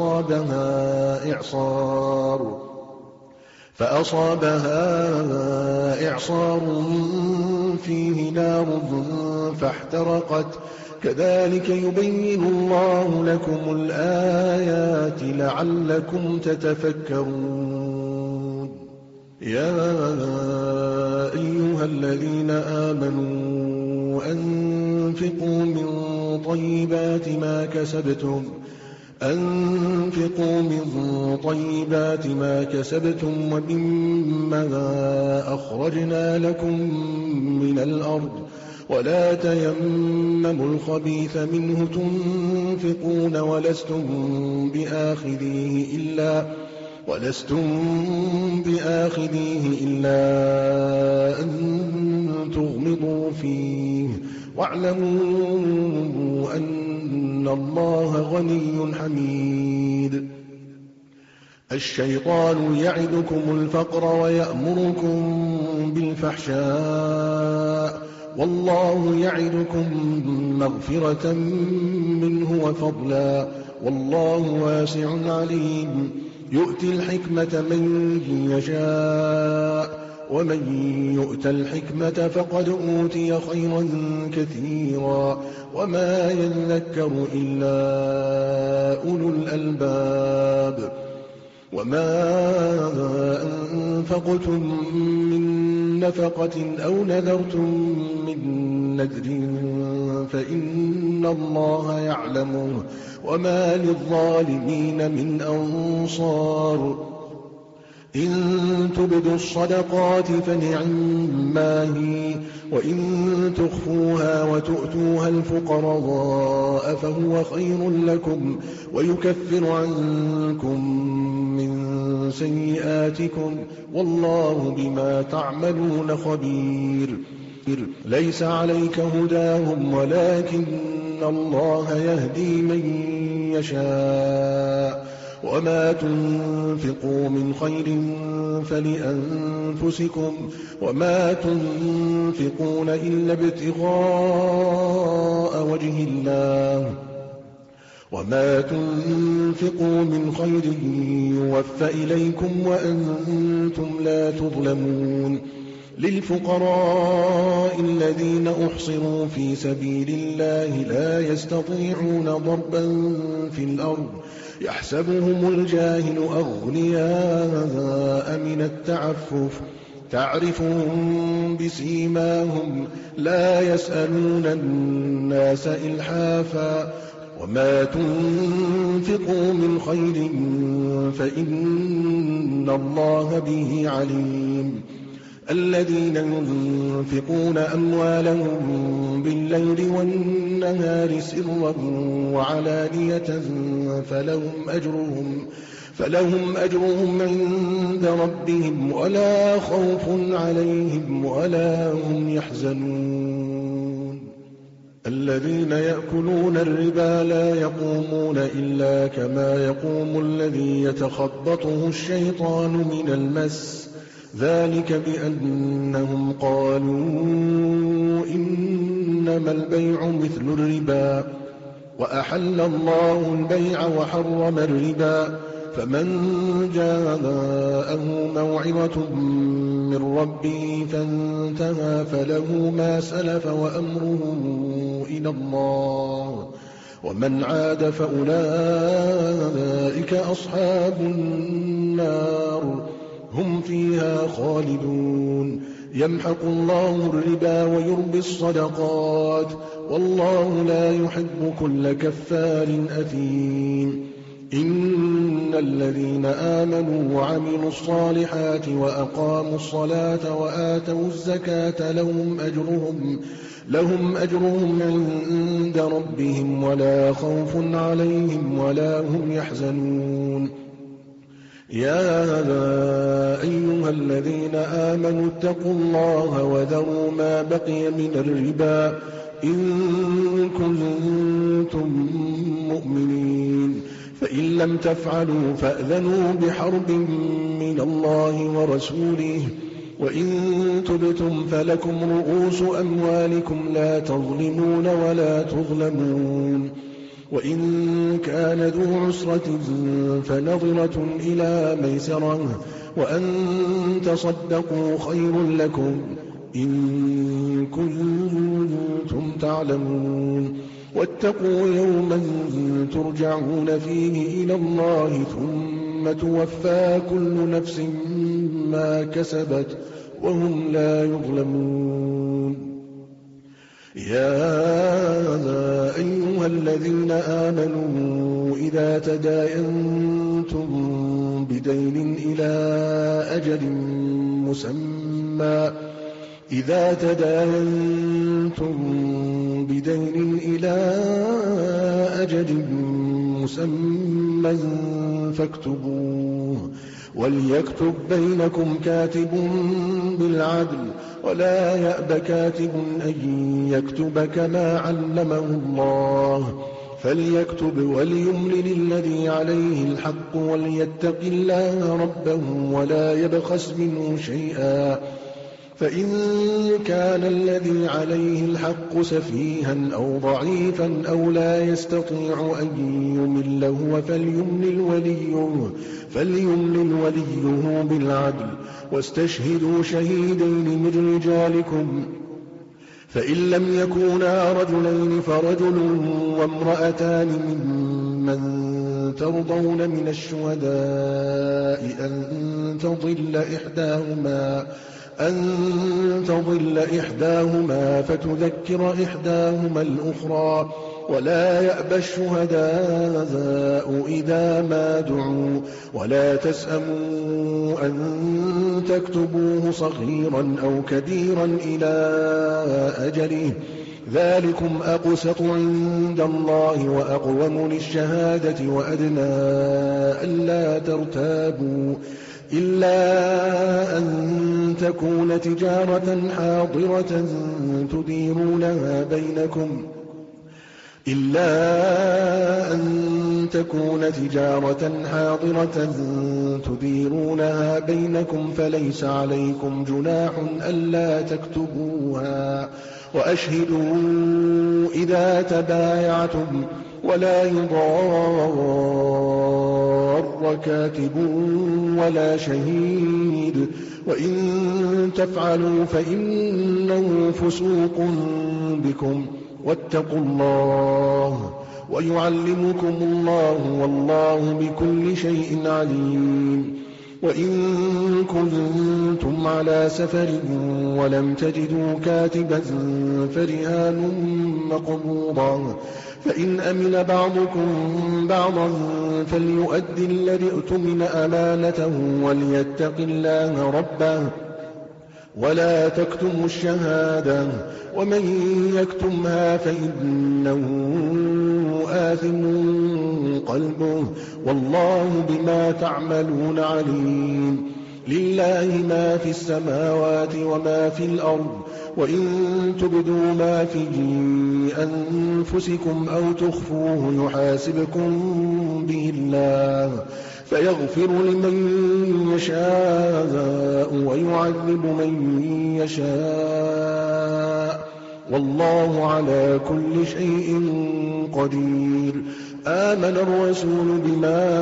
فأصابها إعصار فيه نار فاحترقت كذلك يبين الله لكم الآيات لعلكم تتفكرون. يا أيها الذين آمنوا أنفقوا من طيبات أنفقوا من طيبات ما كسبتم ومما أخرجنا لكم من الأرض ولا تيمموا الخبيث منه تنفقون ولستم بآخذيه إلا أن تغمضوا فيه واعلموا أن الله غني حميد. الشيطان يعدكم الفقر ويأمركم بالفحشاء والله يعدكم مغفرة منه وفضلا والله واسع عليم. يؤتي الحكمة من يشاء ومن يؤت الحكمة فقد أوتي خيرا كثيرا وما يذكر إلا أولو الألباب. وما أنفقتم من نفقة أو نذرتم من نذر فإن الله يعلمه وما للظالمين من أنصار. إن تبدوا الصدقات فنعما هي وإن تخفوها وتؤتوها الفقراء فهو خير لكم ويكفر عنكم من سيئاتكم والله بما تعملون خبير. ليس عليك هداهم ولكن الله يهدي من يشاء وما تنفقوا من خير فلأنفسكم وما تنفقون إلا ابتغاء وجه الله وما تنفقوا من خير يوفى إليكم وأنتم لا تظلمون. للفقراء الذين أحصروا في سبيل الله لا يستطيعون ضربا في الأرض يحسبهم الجاهل أغنياء من التعفف تعرفهم بسيماهم لا يسألون الناس إلحافا وما تنفقوا من خير فإن الله به عليم. الذين ينفقون أموالهم بالليل والنهار سرا وعلانية فلهم أجرهم عند ربهم ولا خوف عليهم ولا هم يحزنون. الذين يأكلون الربا لا يقومون إلا كما يقوم الذي يتخبطه الشيطان من المس ذلك بأنهم قالوا إنما البيع مثل الربا وأحل الله البيع وحرم الربا فمن جاءه موعظة من ربه فانتهى فله ما سلف وأمره إلى الله ومن عاد فأولئك أصحاب النار هم فيها خالدون. يمحق الله الربا ويربي الصدقات والله لا يحب كل كفار أثيم. إن الذين آمنوا وعملوا الصالحات وأقاموا الصلاة وآتوا الزكاة لهم أجرهم عند ربهم ولا خوف عليهم ولا هم يحزنون. يا أيها الذين آمنوا اتقوا الله وذروا ما بقي من الربا إن كنتم مؤمنين فإن لم تفعلوا فأذنوا بحرب من الله ورسوله وإن تبتم فلكم رؤوس أموالكم لا تظلمون ولا تظلمون. وإن كان ذو عسرة فنظرة إلى ميسرة وأن تصدقوا خير لكم إن كنتم تعلمون. واتقوا يوما ترجعون فيه إلى الله ثم توفى كل نفس ما كسبت وهم لا يظلمون. يا أيها الذين آمنوا إذا تداينتم بدين إلى أجل مسمى فاكتبوه وليكتب بينكم كاتب بالعدل ولا يأب كاتب أن يكتب كما علمه الله فليكتب وليملل الذي عليه الحق وليتق الله ربه ولا يبخس منه شيئا فإن كان الذي عليه الحق سفيها أو ضعيفا أو لا يستطيع أن يمل هو فليملل وليه بالعدل واستشهدوا شهيدين من رجالكم فإن لم يكونا رجلين فرجل وامرأتان ممن ترضون من الشهداء أن تضل إحداهما فتذكر إحداهما الأخرى ولا يأبى الشهداء إذا ما دعوا ولا تسأموا أن تكتبوه صغيرا أو كبيرا إلى أجله ذلكم أقسط عند الله وأقوم للشهادة وأدنى ألا ترتابوا إلا أن تكون تجارة حاضرة تديرونها بينكم فليس عليكم جناح ألا تكتبوها وأشهدوا إذا تبايعتم ولا يضار كاتب ولا شهيد وإن تفعلوا فإنه فسوق بكم واتقوا الله ويعلمكم الله والله بكل شيء عليم وإن كنتم على سفر ولم تجدوا كاتبا فرهان مقبوضا فإن أمن بعضكم بعضا فليؤدي الذي اؤتمن أمانته وليتق الله ربه ولا تكتموا الشهادة ومن يكتمها فإنه آثم قلبه والله بما تعملون عليم لله ما في السماوات وما في الأرض وإن تبدوا ما في أنفسكم أو تخفوه يحاسبكم به الله فيغفر لمن يشاء ويعذب من يشاء والله على كل شيء قدير آمن الرسول بما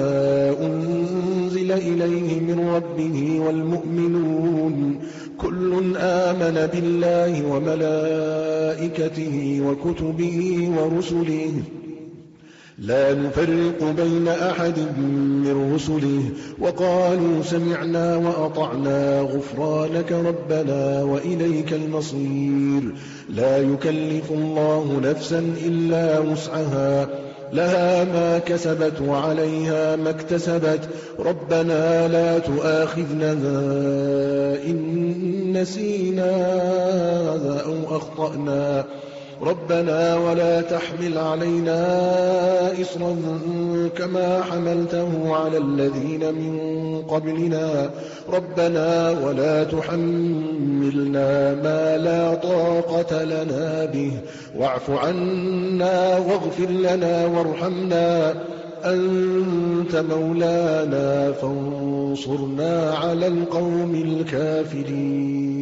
أنزل إليه من ربه والمؤمنون كل آمن بالله وملائكته وكتبه ورسله لا نفرق بين أحد من رسله وقالوا سمعنا وأطعنا غفرانك ربنا وإليك المصير لا يكلف الله نفسا إلا وسعها لها ما كسبت وعليها ما اكتسبت ربنا لا تؤاخذنا إن نسينا أو أخطأنا ربنا ولا تحمل علينا إصرا كما حملته على الذين من قبلنا ربنا ولا تحملنا ما لا طاقة لنا به واعف عنا واغفر لنا وارحمنا أنت مولانا فانصرنا على القوم الكافرين